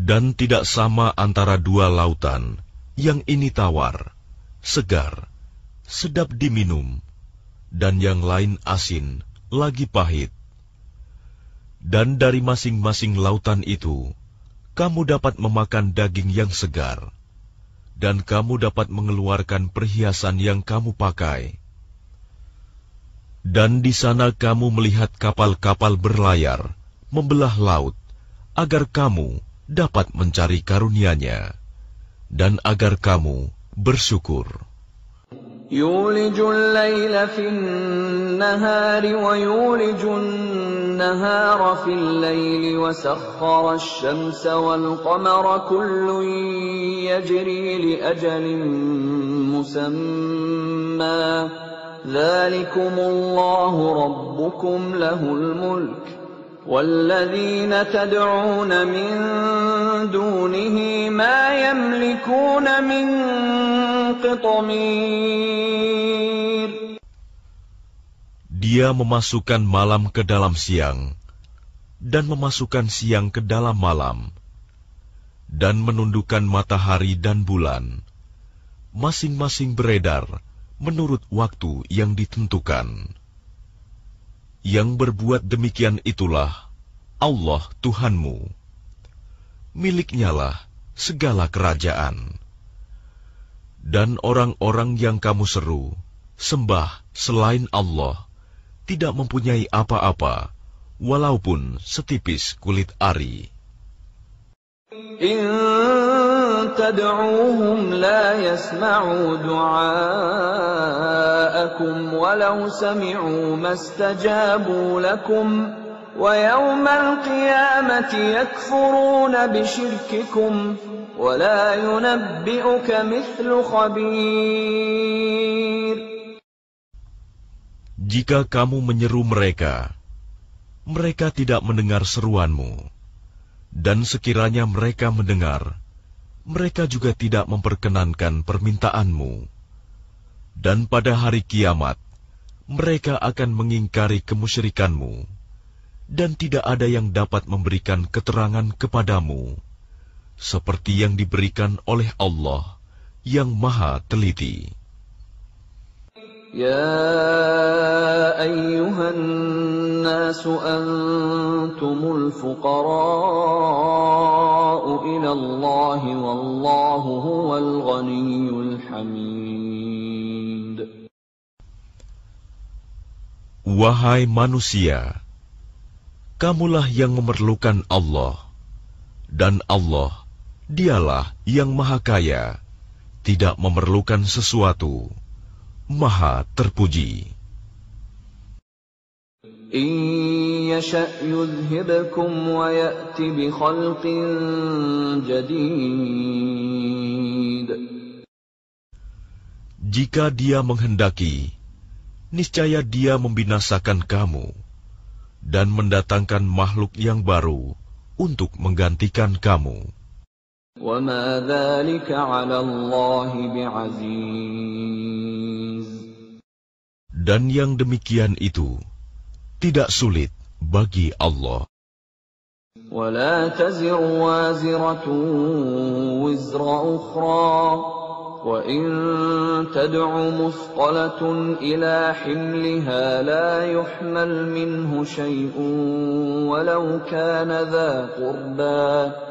Dan tidak sama antara dua lautan, yang ini tawar, segar, sedap diminum, dan yang lain asin, lagi pahit. Dan dari masing-masing lautan itu, kamu dapat memakan daging yang segar, dan kamu dapat mengeluarkan perhiasan yang kamu pakai. Dan di sana kamu melihat kapal-kapal berlayar, membelah laut, agar kamu dapat mencari karunia-Nya, dan agar kamu bersyukur. يولج الليل في النهار ويولج النهار في الليل وسخر الشمس والقمر كل يجري لأجل مسمى ذلكم الله ربكم له الملك والذين تدعون من دونه ما يملكون من قطمير. Dia memasukkan malam ke dalam siang, dan memasukkan siang ke dalam malam, dan menundukkan matahari dan bulan, masing-masing beredar menurut waktu yang ditentukan. Yang berbuat demikian itulah Allah Tuhanmu. Miliknyalah segala kerajaan. Dan orang-orang yang kamu seru, sembah selain Allah, tidak mempunyai apa-apa, walaupun setipis kulit ari. In tad'uuhum la yasma'u du'aakum walau sami'u mastajabu lakum wa yawmal qiyamati yakfuruna bishirkikum wa la yunabbi'uka mithlu khabir. Jika kamu menyeru mereka, mereka tidak mendengar seruanmu, dan sekiranya mereka mendengar, mereka juga tidak memperkenankan permintaanmu. Dan pada hari kiamat, mereka akan mengingkari kemusyrikanmu, dan tidak ada yang dapat memberikan keterangan kepadamu, seperti yang diberikan oleh Allah yang Maha Teliti. Ya ayyuhan nasu antumul fuqara'u ila Allah wallahu huwal ghaniyyul hamid. Wahai manusia, kamulah yang memerlukan Allah, dan Allah, Dialah yang Maha Kaya, tidak memerlukan sesuatu, Maha terpuji. In yasha' yudhhibkum wa ya'ti bi khalqin jadid. Jika Dia menghendaki, niscaya Dia membinasakan kamu dan mendatangkan makhluk yang baru untuk menggantikan kamu. Wa ma dzalika 'ala Allahi bi'aziz. Dan yang demikian itu tidak sulit bagi Allah. Wa la taziru waziratun wizra ukhra. وَإِن تَدْعُ مُثْقَلَةٌ إِلَى حِمْلِهَا لَا يُحْمَلْ مِنْهُ شَيْءٌ وَلَوْ كَانَ ذَا قُرْبَى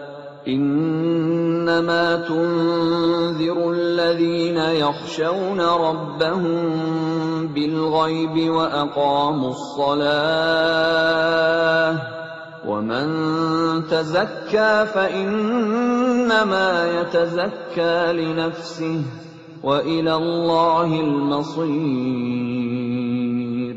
إِنَّمَا تُنذِرُ الَّذِينَ يَخْشَوْنَ رَبَّهُم بِالْغَيْبِ وَأَقَامُوا الصَّلَاةَ وَمَنْ تَزَكَّى فَإِنَّمَا يَتَزَكَّى لِنَفْسِهِ وَإِلَى اللَّهِ الْمَصِيرُ.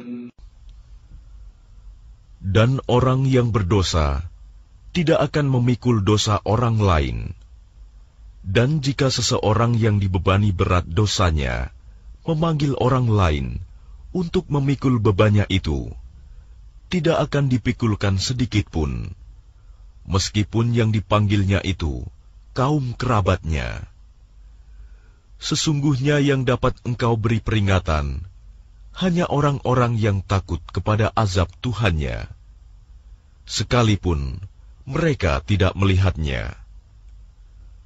Dan orang yang berdosa tidak akan memikul dosa orang lain. Dan jika seseorang yang dibebani berat dosanya memanggil orang lain untuk memikul bebannya itu, tidak akan dipikulkan sedikit pun, meskipun yang dipanggilnya itu kaum kerabatnya. Sesungguhnya yang dapat engkau beri peringatan hanya orang-orang yang takut kepada azab Tuhannya, sekalipun mereka tidak melihatnya.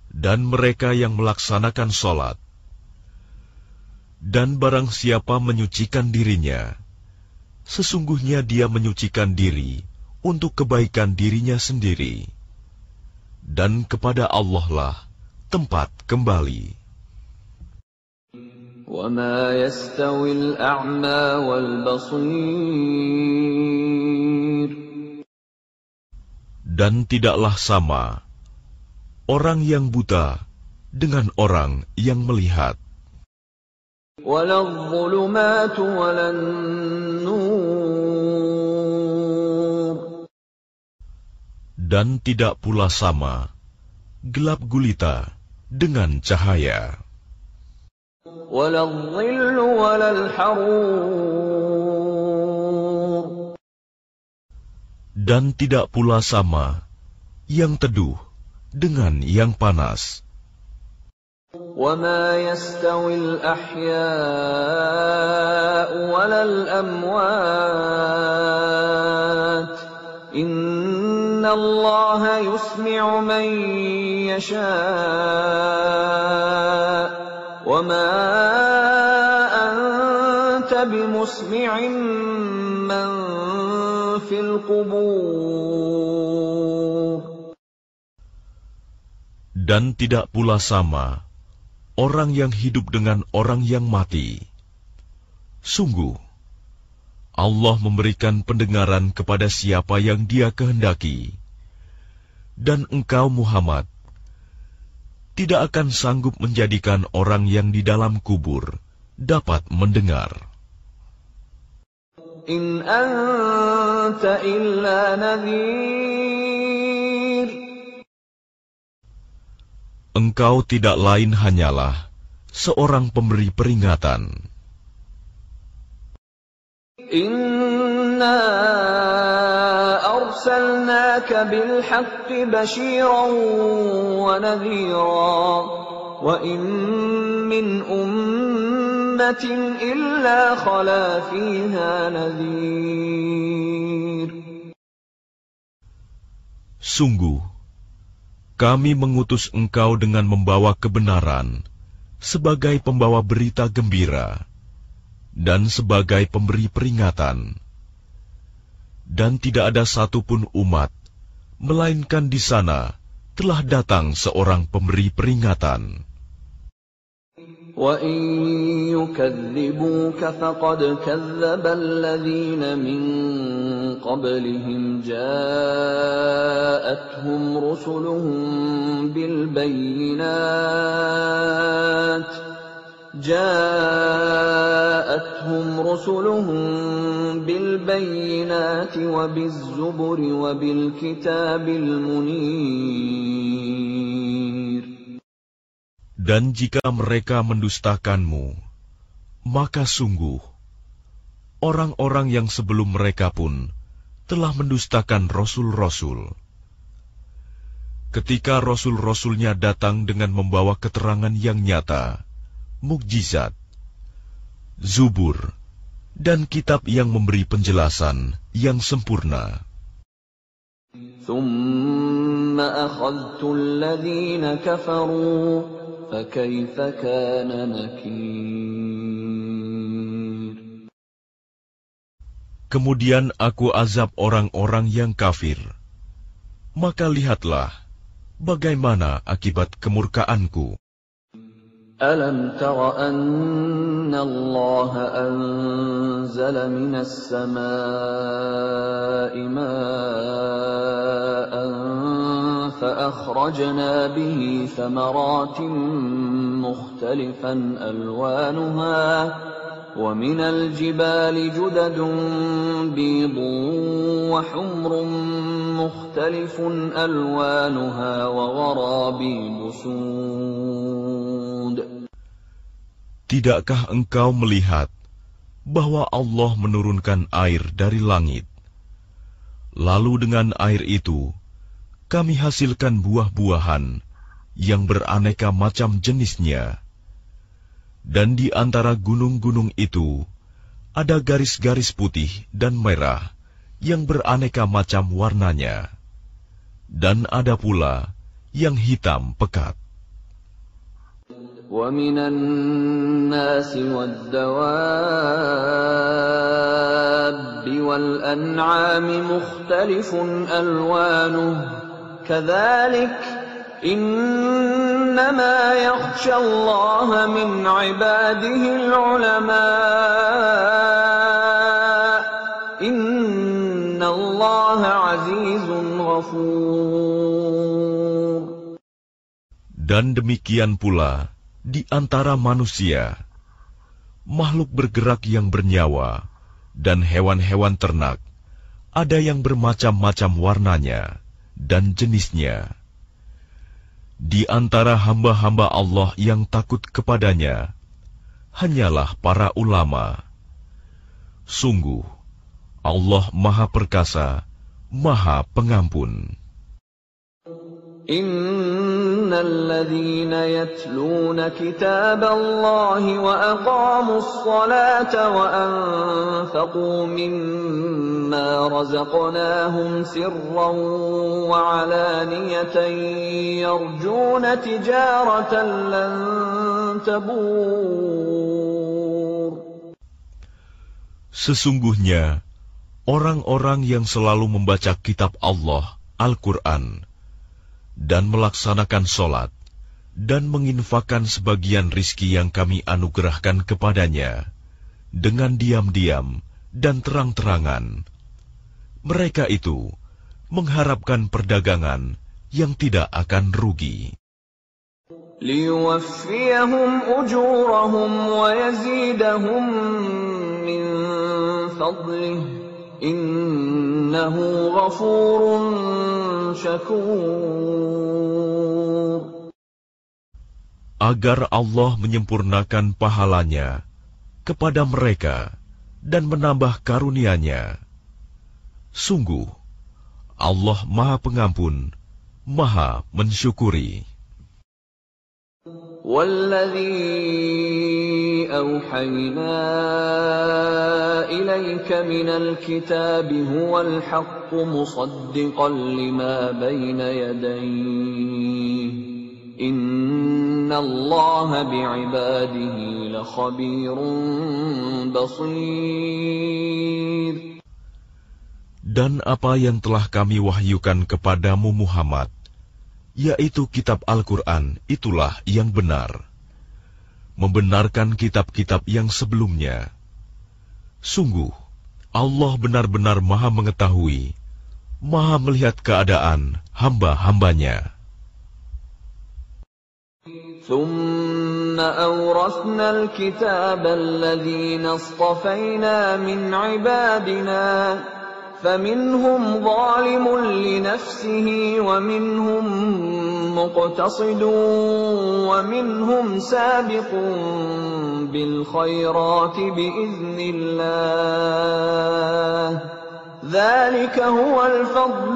dan mereka yang melaksanakan sholat. Dan barang siapa menyucikan dirinya, sesungguhnya dia menyucikan diri untuk kebaikan dirinya sendiri, dan kepada Allah lah tempat kembali. وَمَا يَسْتَوِي الْأَعْمَى وَالْبَصِيرُ. Dan tidaklah sama orang yang buta dengan orang yang melihat. وَلَا الظُّلُمَاتُ وَلَا النُّورُ. Dan tidak pula sama gelap gulita dengan cahaya. وَلَا الظِّلُّ وَلَا الْحَرُورُ. Dan tidak pula sama yang teduh dengan yang panas. وَمَا يَسْتَوِي الْأَحْيَاءُ وَلَا الْأَمْوَاتُ. إِنَّ اللَّهَ يُسْمِعُ مَن يَشَاءُ وَمَا أَنْتَ بِمُسْمِعٍ مَّن فِي الْقُبُورِ. Dan tidak pula sama orang yang hidup dengan orang yang mati. Sungguh, Allah memberikan pendengaran kepada siapa yang Dia kehendaki, dan engkau Muhammad tidak akan sanggup menjadikan orang yang di dalam kubur dapat mendengar. In anta illa nadhir. Engkau tidak lain hanyalah seorang pemberi peringatan. Inna arsalnaka bil haqqi bashiran wa nadhira wa in min ummatin illa khala fiha nadhir. Sungguh, kami mengutus engkau dengan membawa kebenaran sebagai pembawa berita gembira dan sebagai pemberi peringatan. Dan tidak ada satupun umat, melainkan di sana telah datang seorang pemberi peringatan. وَإِن يُكَذِّبُوكَ فَقَدْ كَذَّبَ الَّذِينَ مِن قَبْلِهِمْ جَاءَتْهُمْ رُسُلُهُم بِالْبَيِّنَاتِ جاءتهم رسلهم بالبينات وبالزبر وبالكتاب المنير. Dan jika mereka mendustakanmu, maka sungguh orang-orang yang sebelum mereka pun telah mendustakan rasul-rasul. Ketika rasul-rasulnya datang dengan membawa keterangan yang nyata, mukjizat, zubur, dan kitab yang memberi penjelasan yang sempurna. ثُمَّ أَخَذْتُ الَّذِينَ كَفَرُوا فَكَيْفَ كَانَ نَكِيرِ. Kemudian aku azab orang-orang yang kafir. Maka lihatlah bagaimana akibat kemurkaanku. أَلَمْ تَرَ أَنَّ اللَّهَ أَنزَلَ مِنَ السَّمَاءِ مَاءً فَأَخْرَجْنَا بِهِ ثَمَرَاتٍ مُخْتَلِفًا أَلْوَانُهَا وَمِنَ الْجِبَالِ جُدَدٌ بِيضٌ وَحُمْرٌ مُخْتَلِفٌ أَلْوَانُهَا وَغَرَابِيبُ سُودٌ. Tidakkah engkau melihat bahwa Allah menurunkan air dari langit? Lalu dengan air itu, kami hasilkan buah-buahan yang beraneka macam jenisnya. Dan di antara gunung-gunung itu, ada garis-garis putih dan merah yang beraneka macam warnanya. Dan ada pula yang hitam pekat. وَمِنَ النَّاسِ وَالدَّوَابِّ وَالْأَنْعَامِ مُخْتَلِفٌ أَلْوَانُهُ كَذَلِكَ إِنَّمَا يَخْشَى اللَّهَ مِنْ عِبَادِهِ الْعُلَمَاءُ إِنَّ اللَّهَ عَزِيزٌ غَفُورٌ. Dan demikian pula di antara manusia, makhluk bergerak yang bernyawa, dan hewan-hewan ternak, ada yang bermacam-macam warnanya dan jenisnya. Di antara hamba-hamba Allah yang takut kepadanya, hanyalah para ulama. Sungguh, Allah Maha Perkasa, Maha Pengampun. الذين يتلون كتاب الله وأقاموا الصلاة وأنفقوا مما رزقناهم سرا وعلانية يرجون تجارة لن تبور. Sesungguhnya orang-orang yang selalu membaca kitab Allah, Al-Quran, dan melaksanakan sholat, dan menginfakkan sebagian rizki yang kami anugerahkan kepadanya, dengan diam-diam dan terang-terangan. Mereka itu mengharapkan perdagangan yang tidak akan rugi. لِيُوَفِّيَهُمْ أُجُورَهُمْ وَيَزِيدَهُمْ مِنْ فَضْلِهِ Innahu ghafurun syakur. Agar Allah menyempurnakan pahalanya kepada mereka dan menambah karunia-Nya. Sungguh, Allah Maha Pengampun, Maha Mensyukuri. وَالَّذِي أَوْحَيْنَا إِلَيْكَ مِنَ الْكِتَابِ هُوَ الْحَقُّ مُصَدِّقًا لِمَا بَيْنَ يَدَيْهِ إِنَّ اللَّهَ بِعِبَادِهِ لَخَبِيرٌ بَصِيرٌ. Dan apa yang telah kami wahyukan kepadamu Muhammad, yaitu kitab Al-Quran, itulah yang benar, membenarkan kitab-kitab yang sebelumnya. Sungguh, Allah benar-benar Maha mengetahui, Maha melihat keadaan hamba-hambanya. ثُمَّ أَوْرَثْنَا الْكِتَابَ الَّذِينَ اصْطَفَيْنَا مِنْ عِبَادِنَا فَمِنْهُمْ ظَالِمٌ لِنَفْسِهِ وَمِنْهُمْ مُقْتَصِدٌ وَمِنْهُمْ سَابِقٌ بِالْخَيْرَاتِ بِإِذْنِ اللَّهِ ذَلِكَ هُوَ الْفَضْلُ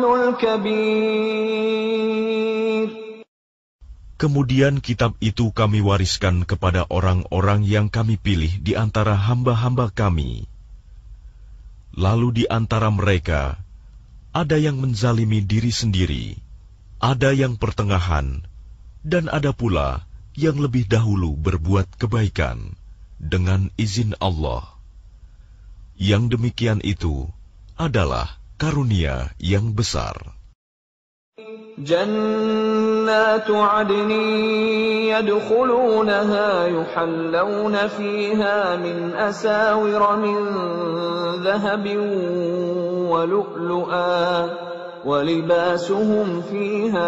الْكَبِيرُ. Kemudian kitab itu kami wariskan kepada orang-orang yang kami pilih di antara hamba-hamba kami. Lalu di antara mereka, ada yang menzalimi diri sendiri, ada yang pertengahan, dan ada pula yang lebih dahulu berbuat kebaikan dengan izin Allah. Yang demikian itu adalah karunia yang besar. جنات عدن يدخلونها يحلون فيها من أساور من ذهب ولؤلؤا ولباسهم فيها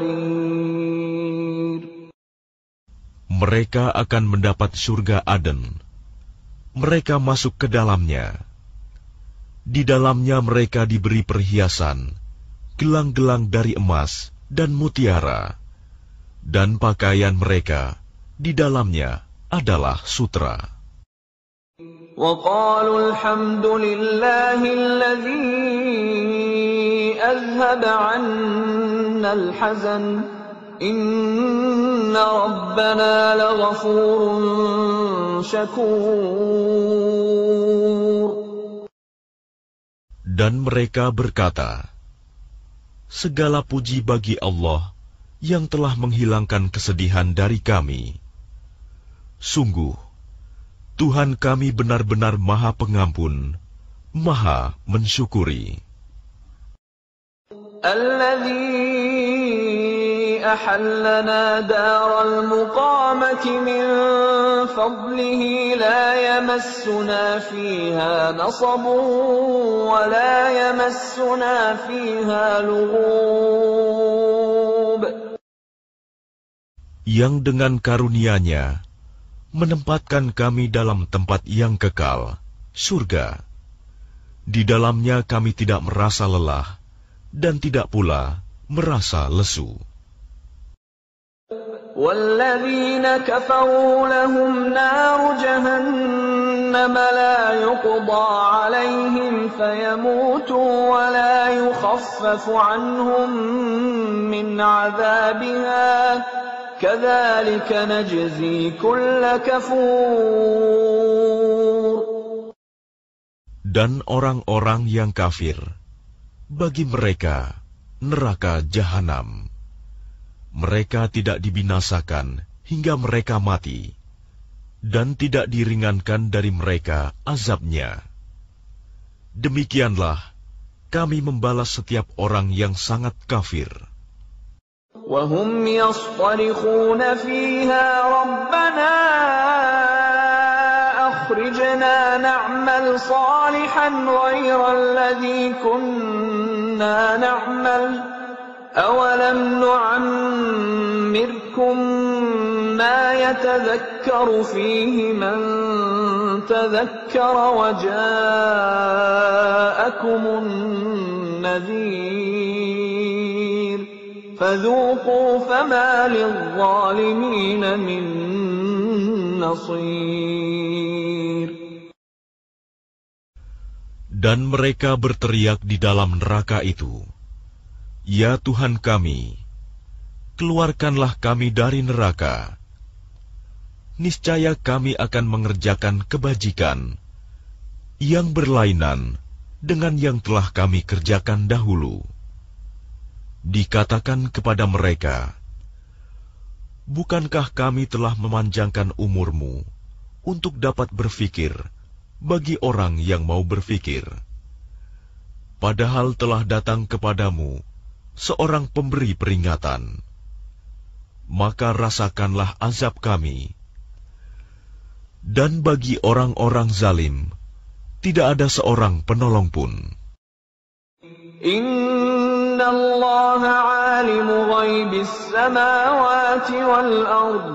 حرير. Mereka akan mendapat surga Aden. Mereka masuk ke dalamnya. Di dalamnya mereka diberi perhiasan, gelang-gelang dari emas dan mutiara, dan pakaian mereka di dalamnya adalah sutra. وَقَالُوا الْحَمْدُ لِلَّهِ الَّذِي أَذْهَبَ عَنَّا الْحَزَنَ إِنَّ رَبَّنَا لَغَفُورٌ شَكُورٌ. Dan mereka berkata, segala puji bagi Allah yang telah menghilangkan kesedihan dari kami. Sungguh, Tuhan kami benar-benar Maha Pengampun, Maha mensyukuri. Alladzi ahallana daral muqamati min fadlihi la yamassuna fiha nasabun wa la yamassuna fiha lughub. Yang dengan karunia-Nya menempatkan kami dalam tempat yang kekal, surga. Di dalamnya kami tidak merasa lelah dan tidak pula merasa lesu. وَالَّذِينَ كَفَرُوا لَهُمْ نَارُ جَهَنَّمَ لَا يُقْضَى عَلَيْهِمْ فَيَمُوتُوا وَلَا يُخَفَّفُ عَنْهُمْ مِنْ عَذَابِهَا كَذَلِكَ نَجْزِي كُلَّ كَفُورٍ. Dan orang-orang yang kafir, bagi mereka neraka jahanam. Mereka tidak dibinasakan hingga mereka mati, dan tidak diringankan dari mereka azabnya. Demikianlah kami membalas setiap orang yang sangat kafir. وَهُمْ يَصْطَرِخُونَ فِيهَا رَبَّنَا أَخْرِجْنَا نَعْمَلْ صَالِحًا غَيْرَ الَّذِي كُنَّا نَعْمَلُ أَوَلَمْ نُعَمِّرْكُمْ مَا يَتَذَكَّرُ فِيهِ مَنْ تَذَكَّرَ وَجَاءَكُمُ النَّذِيرُ فَذُوقُوا فَمَا لِلظَّالِمِينَ مِنْ نَصِيرٍ. Dan mereka berteriak di dalam neraka itu, "Ya Tuhan kami, keluarkanlah kami dari neraka. Niscaya kami akan mengerjakan kebajikan yang berlainan dengan yang telah kami kerjakan dahulu." Dikatakan kepada mereka, "Bukankah kami telah memanjangkan umurmu untuk dapat berfikir bagi orang yang mau berfikir? Padahal telah datang kepadamu seorang pemberi peringatan. Maka rasakanlah azab kami. Dan bagi orang-orang zalim, tidak ada seorang penolong pun." Inna Allah alimu ghaibis samawati wal ard.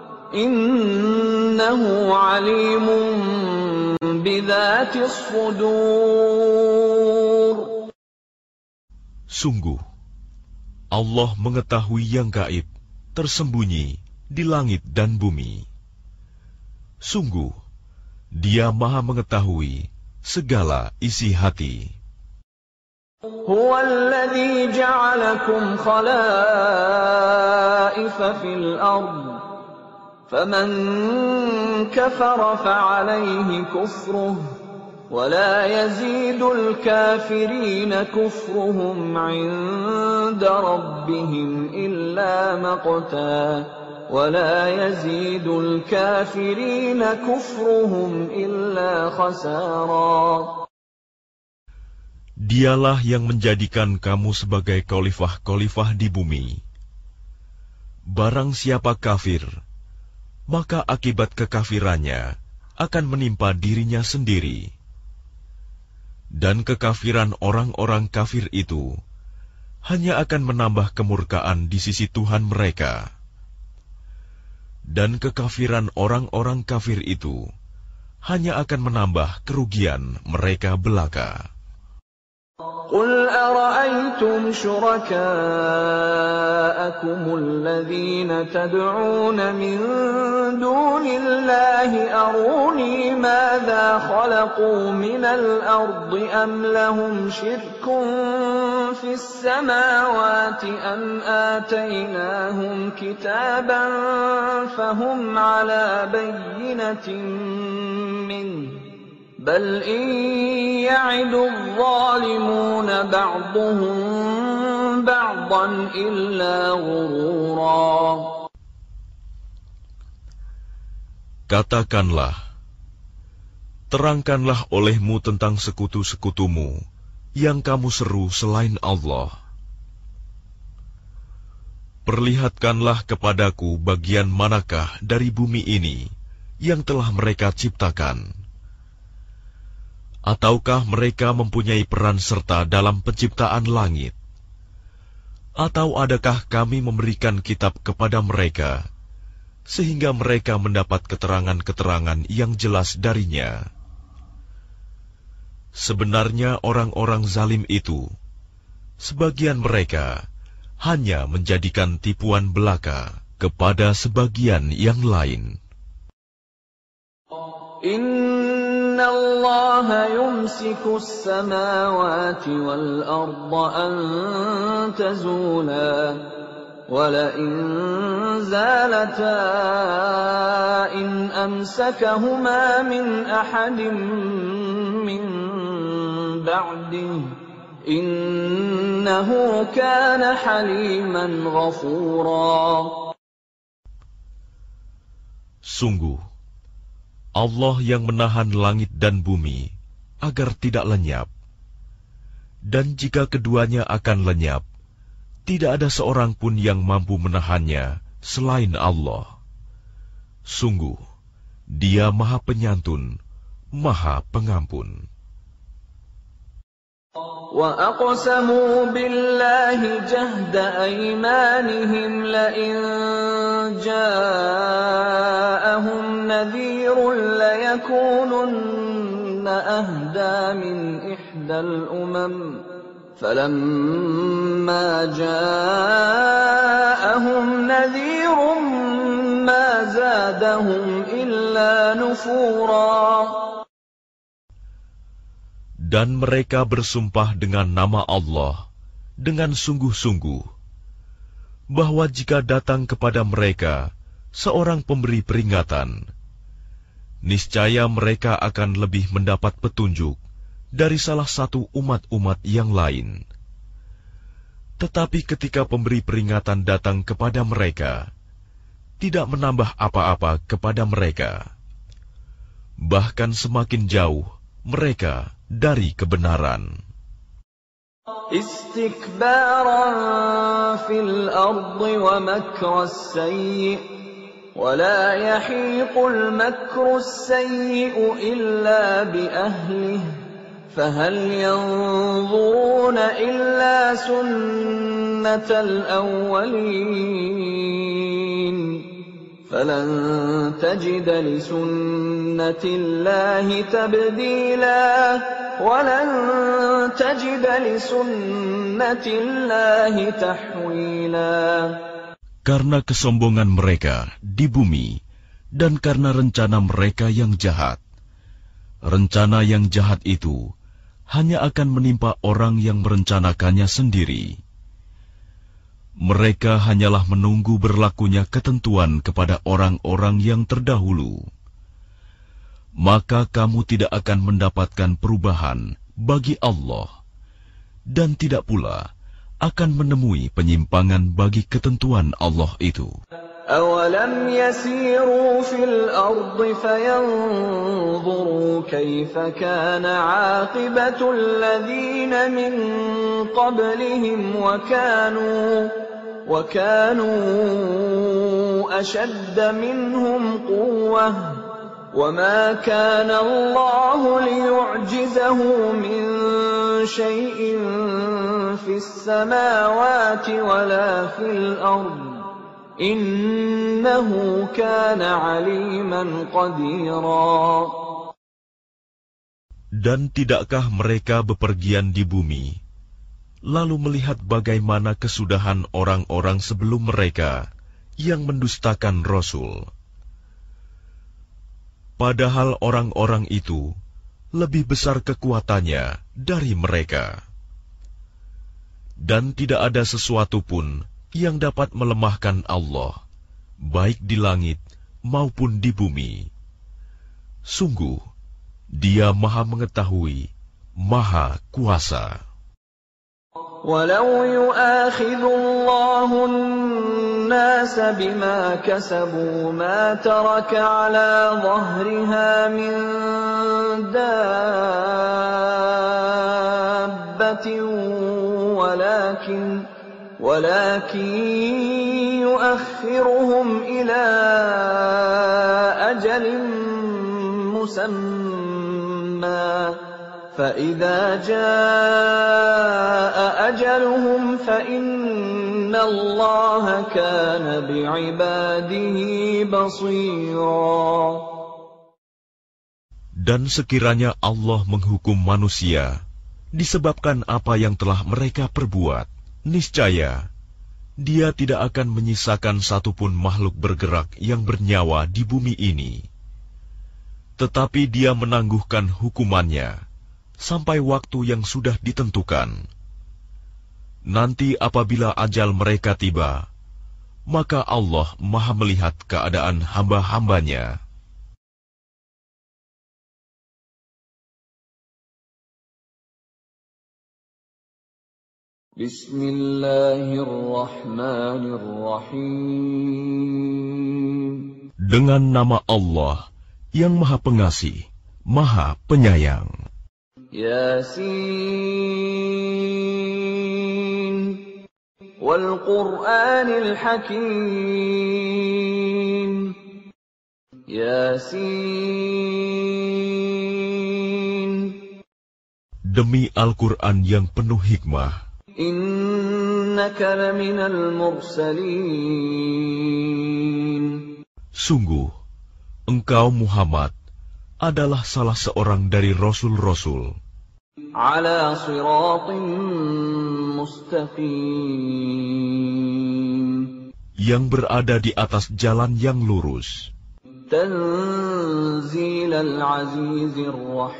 Innahu alimun bidzatis sudur. Sungguh, Allah mengetahui yang gaib, tersembunyi di langit dan bumi. Sungguh, Dia Maha mengetahui segala isi hati. هو الذي جعلكم خلائف في الأرض فمن كفر فعليه كفره ولا يزيد الكافرين كفرهم عند ربهم إلا مقتا ولا يزيد الكافرين كفرهم إلا خسارا. Dialah yang menjadikan kamu sebagai khalifah-khalifah di bumi. Barang siapa kafir, maka akibat kekafirannya akan menimpa dirinya sendiri. Dan kekafiran orang-orang kafir itu hanya akan menambah kemurkaan di sisi Tuhan mereka. Dan kekafiran orang-orang kafir itu hanya akan menambah kerugian mereka belaka. قل أرأيتم شركاءكم الذين تدعون من دون الله أروني ماذا خلقوا من الأرض أم لهم شرك في السماوات أم آتيناهم كتابا فهم على بينة منه بل إن يعد الظالمون بعضهم بعضا إلا غرورا. Katakanlah, terangkanlah olehmu tentang sekutu-sekutumu yang kamu seru selain Allah. Perlihatkanlah kepadaku bagian manakah dari bumi ini yang telah mereka ciptakan. Ataukah mereka mempunyai peran serta dalam penciptaan langit? Atau adakah kami memberikan kitab kepada mereka, sehingga mereka mendapat keterangan-keterangan yang jelas darinya? Sebenarnya orang-orang zalim itu, sebagian mereka hanya menjadikan tipuan belaka kepada sebagian yang lain. Inna Allah yumsiku as-samawati wal arda an tazula wa la in zalata in amsakahuma min ahadin min ba'dihi innahu kana haliman ghafura. Sungguh Allah yang menahan langit dan bumi agar tidak lenyap. Dan jika keduanya akan lenyap, tidak ada seorang pun yang mampu menahannya selain Allah. Sungguh, Dia Maha Penyantun, Maha Pengampun. وَأَقْسَمُوا بِاللَّهِ جَهْدَ أَيْمَانِهِمْ لَئِن جَاءَهُمْ نَذِيرٌ لَيَكُونُنَّ أَهْدَىٰ مِنْ إِحْدَى الْأُمَمِ فَلَمَّا جَاءَهُمْ نَذِيرٌ مَا زَادَهُمْ إِلَّا نُفُورًا. Dan mereka bersumpah dengan nama Allah, dengan sungguh-sungguh, bahwa jika datang kepada mereka seorang pemberi peringatan, niscaya mereka akan lebih mendapat petunjuk dari salah satu umat-umat yang lain. Tetapi ketika pemberi peringatan datang kepada mereka, tidak menambah apa-apa kepada mereka. Bahkan semakin jauh mereka dari kebenaran. Istikbaran fil ardi wa makras sayyi wa la yahiqul makru sayyi'u illa bi ahlihi fahal yanzuruna illa sunnatal awwalin فَلَن تَجِدَ لِسُنَّةِ اللَّهِ تَبْدِيلًا وَلَن تَجِدَ لِسُنَّةِ اللَّهِ تَحْوِيلًا. Karena kesombongan mereka di bumi dan karena rencana mereka yang jahat. Rencana yang jahat itu hanya akan menimpa orang yang merencanakannya sendiri. Mereka hanyalah menunggu berlakunya ketentuan kepada orang-orang yang terdahulu. Maka kamu tidak akan mendapatkan perubahan bagi Allah, dan tidak pula akan menemui penyimpangan bagi ketentuan Allah itu. أَوَلَمْ يَسِيرُوا فِي الْأَرْضِ فَيَنْظُرُوا كَيْفَ كَانَ عَاقِبَةُ الَّذِينَ مِنْ قَبْلِهِمْ وَكَانُوا وَكَانُوا أَشَدَّ مِنْهُمْ قُوَّةً وَمَا كَانَ اللَّهُ لِيُعْجِزَهُ مِنْ شَيْءٍ فِي السَّمَاوَاتِ وَلَا فِي الْأَرْضِ إِنَّهُ كَانَ عَلِيمًا قَدِيرًا. Dan tidakkah mereka bepergian di bumi, lalu melihat bagaimana kesudahan orang-orang sebelum mereka yang mendustakan Rasul? Padahal orang-orang itu lebih besar kekuatannya dari mereka. Dan tidak ada sesuatu pun yang dapat melemahkan Allah, baik di langit maupun di bumi. Sungguh, Dia Maha Mengetahui, Maha Kuasa. وَلَوْ يُؤَاخِذُ اللَّهُ النَّاسَ بِمَا كَسَبُوا مَا تَرَكَ عَلَى ظَهْرِهَا مِن دَابَّةٍ وَلَكِنْ وَلَكِنْ يُؤَخِّرُهُمْ إِلَى أَجَلٍ مُّسَمًّى فَإِذَا جَاءَ أَجَلُهُمْ فَإِنَّ اللَّهَ كَانَ بِعِبَادِهِ بَصِيرًا. Dan sekiranya Allah menghukum manusia disebabkan apa yang telah mereka perbuat, niscaya Dia tidak akan menyisakan satupun makhluk bergerak yang bernyawa di bumi ini. Tetapi Dia menangguhkan hukumannya sampai waktu yang sudah ditentukan. Nanti apabila ajal mereka tiba, maka Allah Maha melihat keadaan hamba-hambanya. Bismillahirrahmanirrahim. Dengan nama Allah yang Maha Pengasih, Maha Penyayang. Yasin wal Qur'anil Hakim. Yasin. Demi Al-Quran yang penuh hikmah. Innaka laminal mursalin. Sungguh, engkau Muhammad adalah salah seorang dari Rasul-Rasul. Ala siratin mustaqim. Yang berada di atas jalan yang lurus. Tanzilal azizir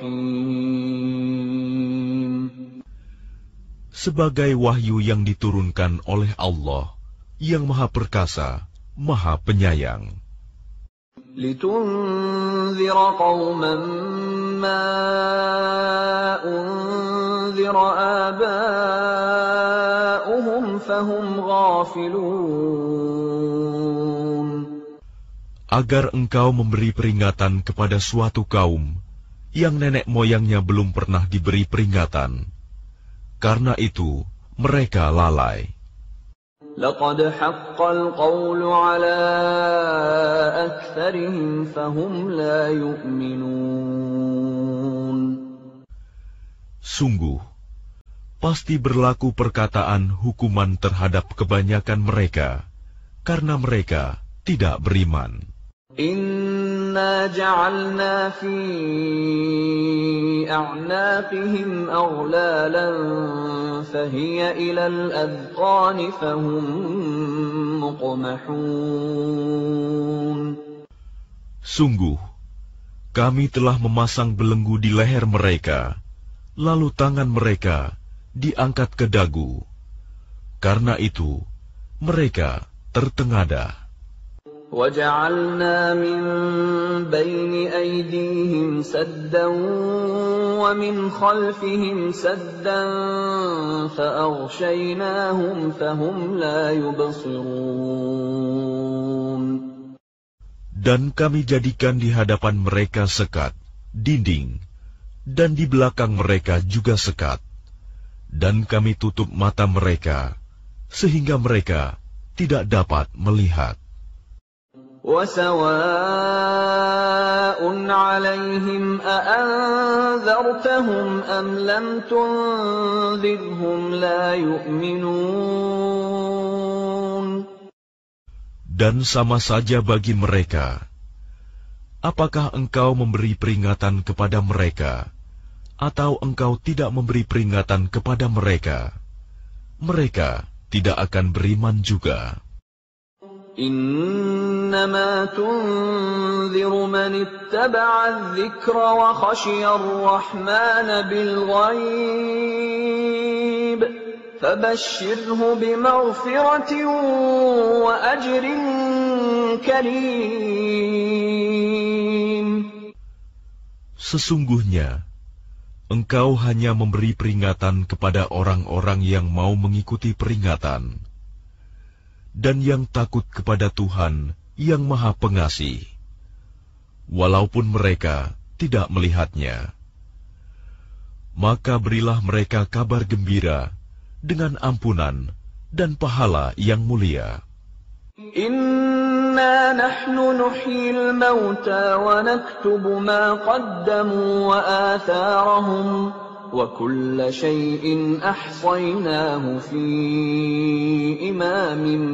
rahim. Sebagai wahyu yang diturunkan oleh Allah yang Maha Perkasa, Maha Penyayang. لِتُنذِرَ قَوْمًا مَّا أُنذِرَ آبَاؤُهُمْ فَهُمْ غَافِلُونَ. Agar engkau memberi peringatan kepada suatu kaum yang nenek moyangnya belum pernah diberi peringatan. Karena itu, mereka lalai. لَقَدْ حَقَّ الْقَوْلُ عَلَىٰ أَكْثَرِهِمْ فَهُمْ لَا يُؤْمِنُونَ. Sungguh, pasti berlaku perkataan hukuman terhadap kebanyakan mereka, karena mereka tidak beriman. Inna ja'alna fi a'naqihim aghlalan fahiya ilal adqani fahum muqmahun. Sungguh, kami telah memasang belenggu di leher mereka, lalu tangan mereka diangkat ke dagu. Karena itu, mereka tertengadah. وَجَعَلْنَا مِنْ بَيْنِ أَيْدِيهِمْ سَدًّا وَمِنْ خَلْفِهِمْ سَدًّا فَأَغْشَيْنَاهُمْ فَهُمْ لَا يُبْصِرُونَ. Dan kami jadikan di hadapan mereka sekat, dinding, dan di belakang mereka juga sekat. Dan kami tutup mata mereka, sehingga mereka tidak dapat melihat. وَسَوَاءٌ عَلَيْهِمْ أَأَنذَرْتَهُمْ أَمْ لَمْ تُنذِرْهُمْ لَا يُؤْمِنُونَ. Dan sama saja bagi mereka, apakah engkau memberi peringatan kepada mereka, atau engkau tidak memberi peringatan kepada mereka, mereka tidak akan beriman juga. إنما تنذر من اتبع الذكر وخشي الرحمن بالغيب فبشره بمغفرة وأجر كريم. Sesungguhnya, engkau hanya memberi peringatan kepada orang-orang yang mau mengikuti peringatan dan yang takut kepada Tuhan yang Maha Pengasih, walaupun mereka tidak melihatnya. Maka berilah mereka kabar gembira dengan ampunan dan pahala yang mulia. Inna nahnu nuhyil mauta wa naktubu ma qaddamu wa atharahum wa kulla shay'in ahsaynahu fi imamin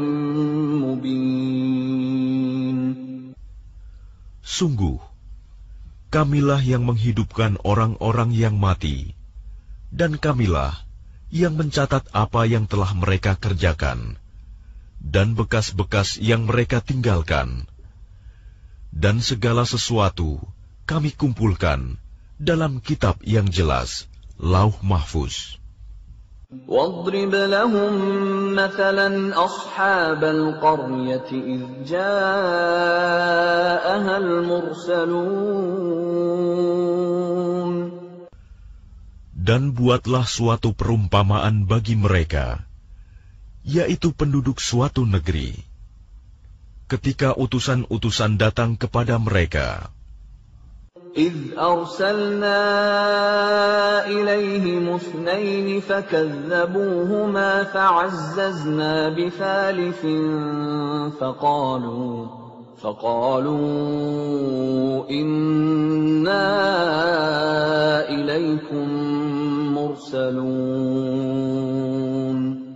mubin. Sungguh, kamilah yang menghidupkan orang-orang yang mati, dan kamilah yang mencatat apa yang telah mereka kerjakan, dan bekas-bekas yang mereka tinggalkan. Dan segala sesuatu kami kumpulkan dalam kitab yang jelas, Lauh Mahfuz. واضرب لهم مثلا أصحاب القرية إذ جاءها المرسلون. Dan buatlah suatu perumpamaan bagi mereka, yaitu penduduk suatu negeri, ketika utusan-utusan datang kepada mereka. إذ أرسلنا إليهم اثنين فكذبوهما فعززنا بثالث فقالوا فقالوا إنا إليكم مرسلون.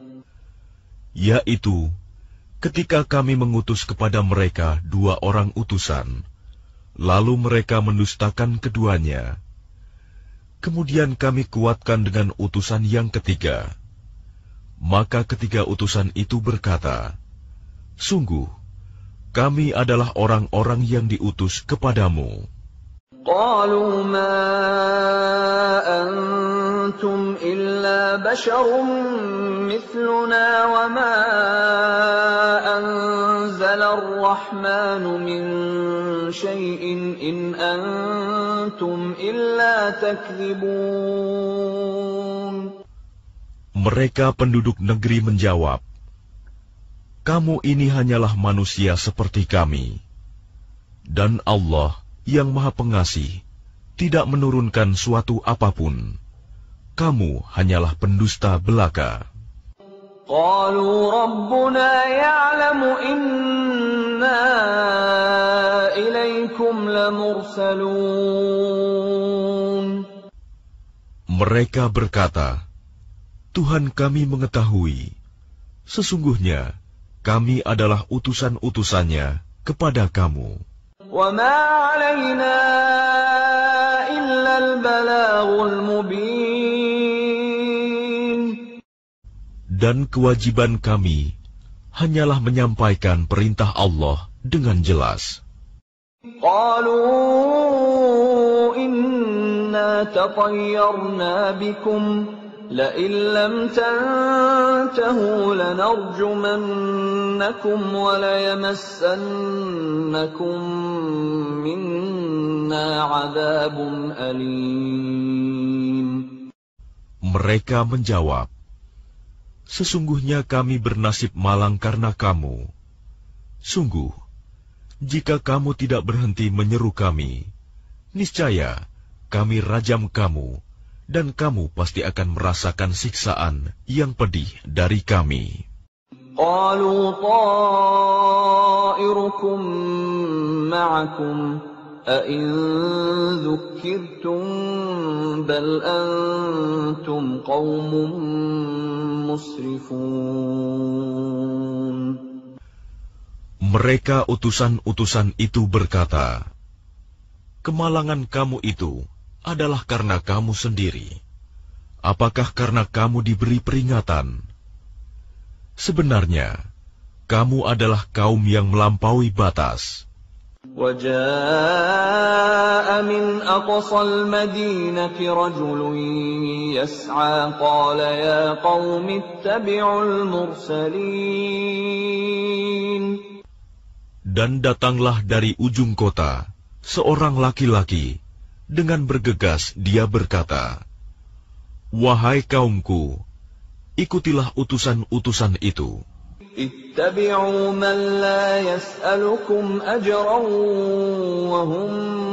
Yaitu ketika kami mengutus kepada mereka dua orang utusan, lalu mereka mendustakan keduanya. Kemudian kami kuatkan dengan utusan yang ketiga. Maka ketiga utusan itu berkata, sungguh, kami adalah orang-orang yang diutus kepadamu. قالوا ما أنتم إلا بشر مثلنا وما أنزل الرحمن من شيء إن أنتم إلا تكذبون. Mereka penduduk negeri menjawab, kamu ini hanyalah manusia seperti kami, dan Allah yang Maha Pengasih tidak menurunkan suatu apapun. Kamu hanyalah pendusta belaka. قالوا ربنا يعلم إنا إليكم لمرسلون. Mereka berkata, Tuhan kami mengetahui, sesungguhnya kami adalah utusan-utusannya kepada kamu. وما علينا إلا البلاغ المبين. Dan kewajiban kami hanyalah menyampaikan perintah Allah dengan jelas. قالوا إنا تطيرنا بكم لئن لم تنتهوا لنرجمنكم وليمسنكم منا عذاب أليم. Mereka menjawab, sesungguhnya kami bernasib malang karena kamu. Sungguh, jika kamu tidak berhenti menyeru kami, niscaya kami rajam kamu, dan kamu pasti akan merasakan siksaan yang pedih dari kami. قالوا طائركم معكم أئن ذكرتم بل أنتم قوم مسرفون. Mereka utusan-utusan itu berkata, kemalangan kamu itu adalah karena kamu sendiri. Apakah karena kamu diberi peringatan? Sebenarnya, kamu adalah kaum yang melampaui batas. وَجَاءَ مِنْ أَقْصَى الْمَدِينَةِ رَجُلٌ يَسْعَى قَالَ يَا قَوْمِ اتَّبِعُوا الْمُرْسَلِينَ. Dan datanglah dari ujung kota seorang laki-laki, dengan bergegas dia berkata, Wahai kaumku, ikutilah utusan-utusan itu. Ittabi'u man la yas'alukum ajran wa hum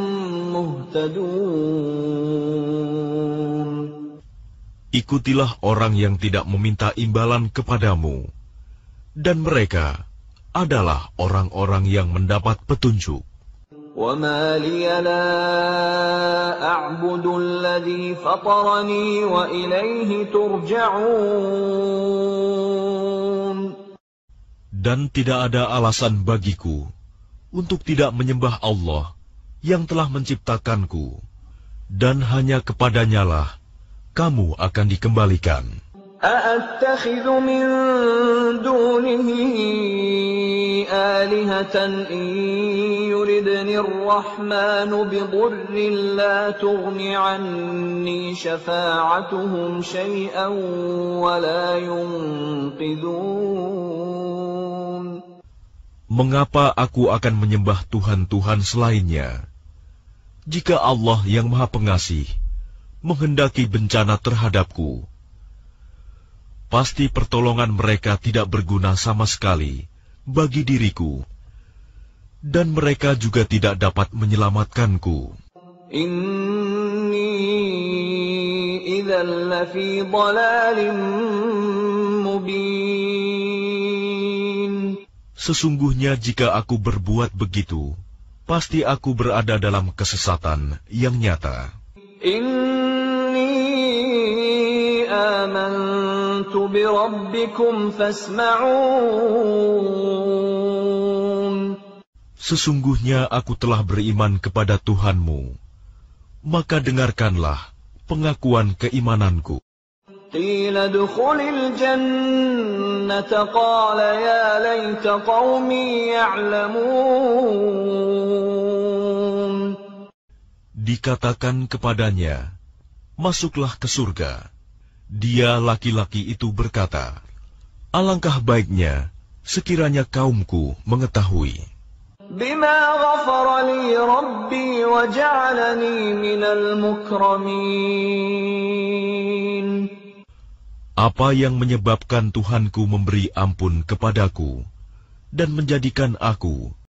muhtadun. Ikutilah orang yang tidak meminta imbalan kepadamu, dan mereka adalah orang-orang yang mendapat petunjuk. وَمَا لِيَ لَا أَعْبُدُ الَّذِي فَطَرَنِي وَإِلَيْهِ تُرْجَعُونَ. Dan tidak ada alasan bagiku untuk tidak menyembah Allah yang telah menciptakanku, dan hanya kepadanyalah kamu akan dikembalikan. أَأَتَّخِذُ مِن دُونِهِ آلِهَةً إِن يُرِدْنِ الرَّحْمَنُ بِضُرٍّ لَّا تُغْنِ عَنِّي شَفَاعَتُهُمْ شَيْئًا وَلَا يُنقِذُونَ. Mengapa aku akan menyembah Tuhan-Tuhan selainnya, jika Allah yang Maha Pengasih menghendaki bencana terhadapku? Pasti pertolongan mereka tidak berguna sama sekali bagi diriku, dan mereka juga tidak dapat menyelamatkanku. Inni idzan lafi dhalalin mubin. Sesungguhnya jika aku berbuat begitu, pasti aku berada dalam kesesatan yang nyata. Inni amantu bi rabbikum fasma'un. Sesungguhnya aku telah beriman kepada Tuhanmu, maka dengarkanlah pengakuan keimananku. Qila dukhulil jannata qala ya laita qaumi ya'lamun. Dikatakan kepadanya, masuklah ke surga. Dia laki-laki itu berkata, alangkah baiknya sekiranya kaumku mengetahui. Bima ghafara li rabbi wa ja'alani minal mukramin. Apa yang menyebabkan Tuhanku memberi ampun kepadaku dan menjadikan aku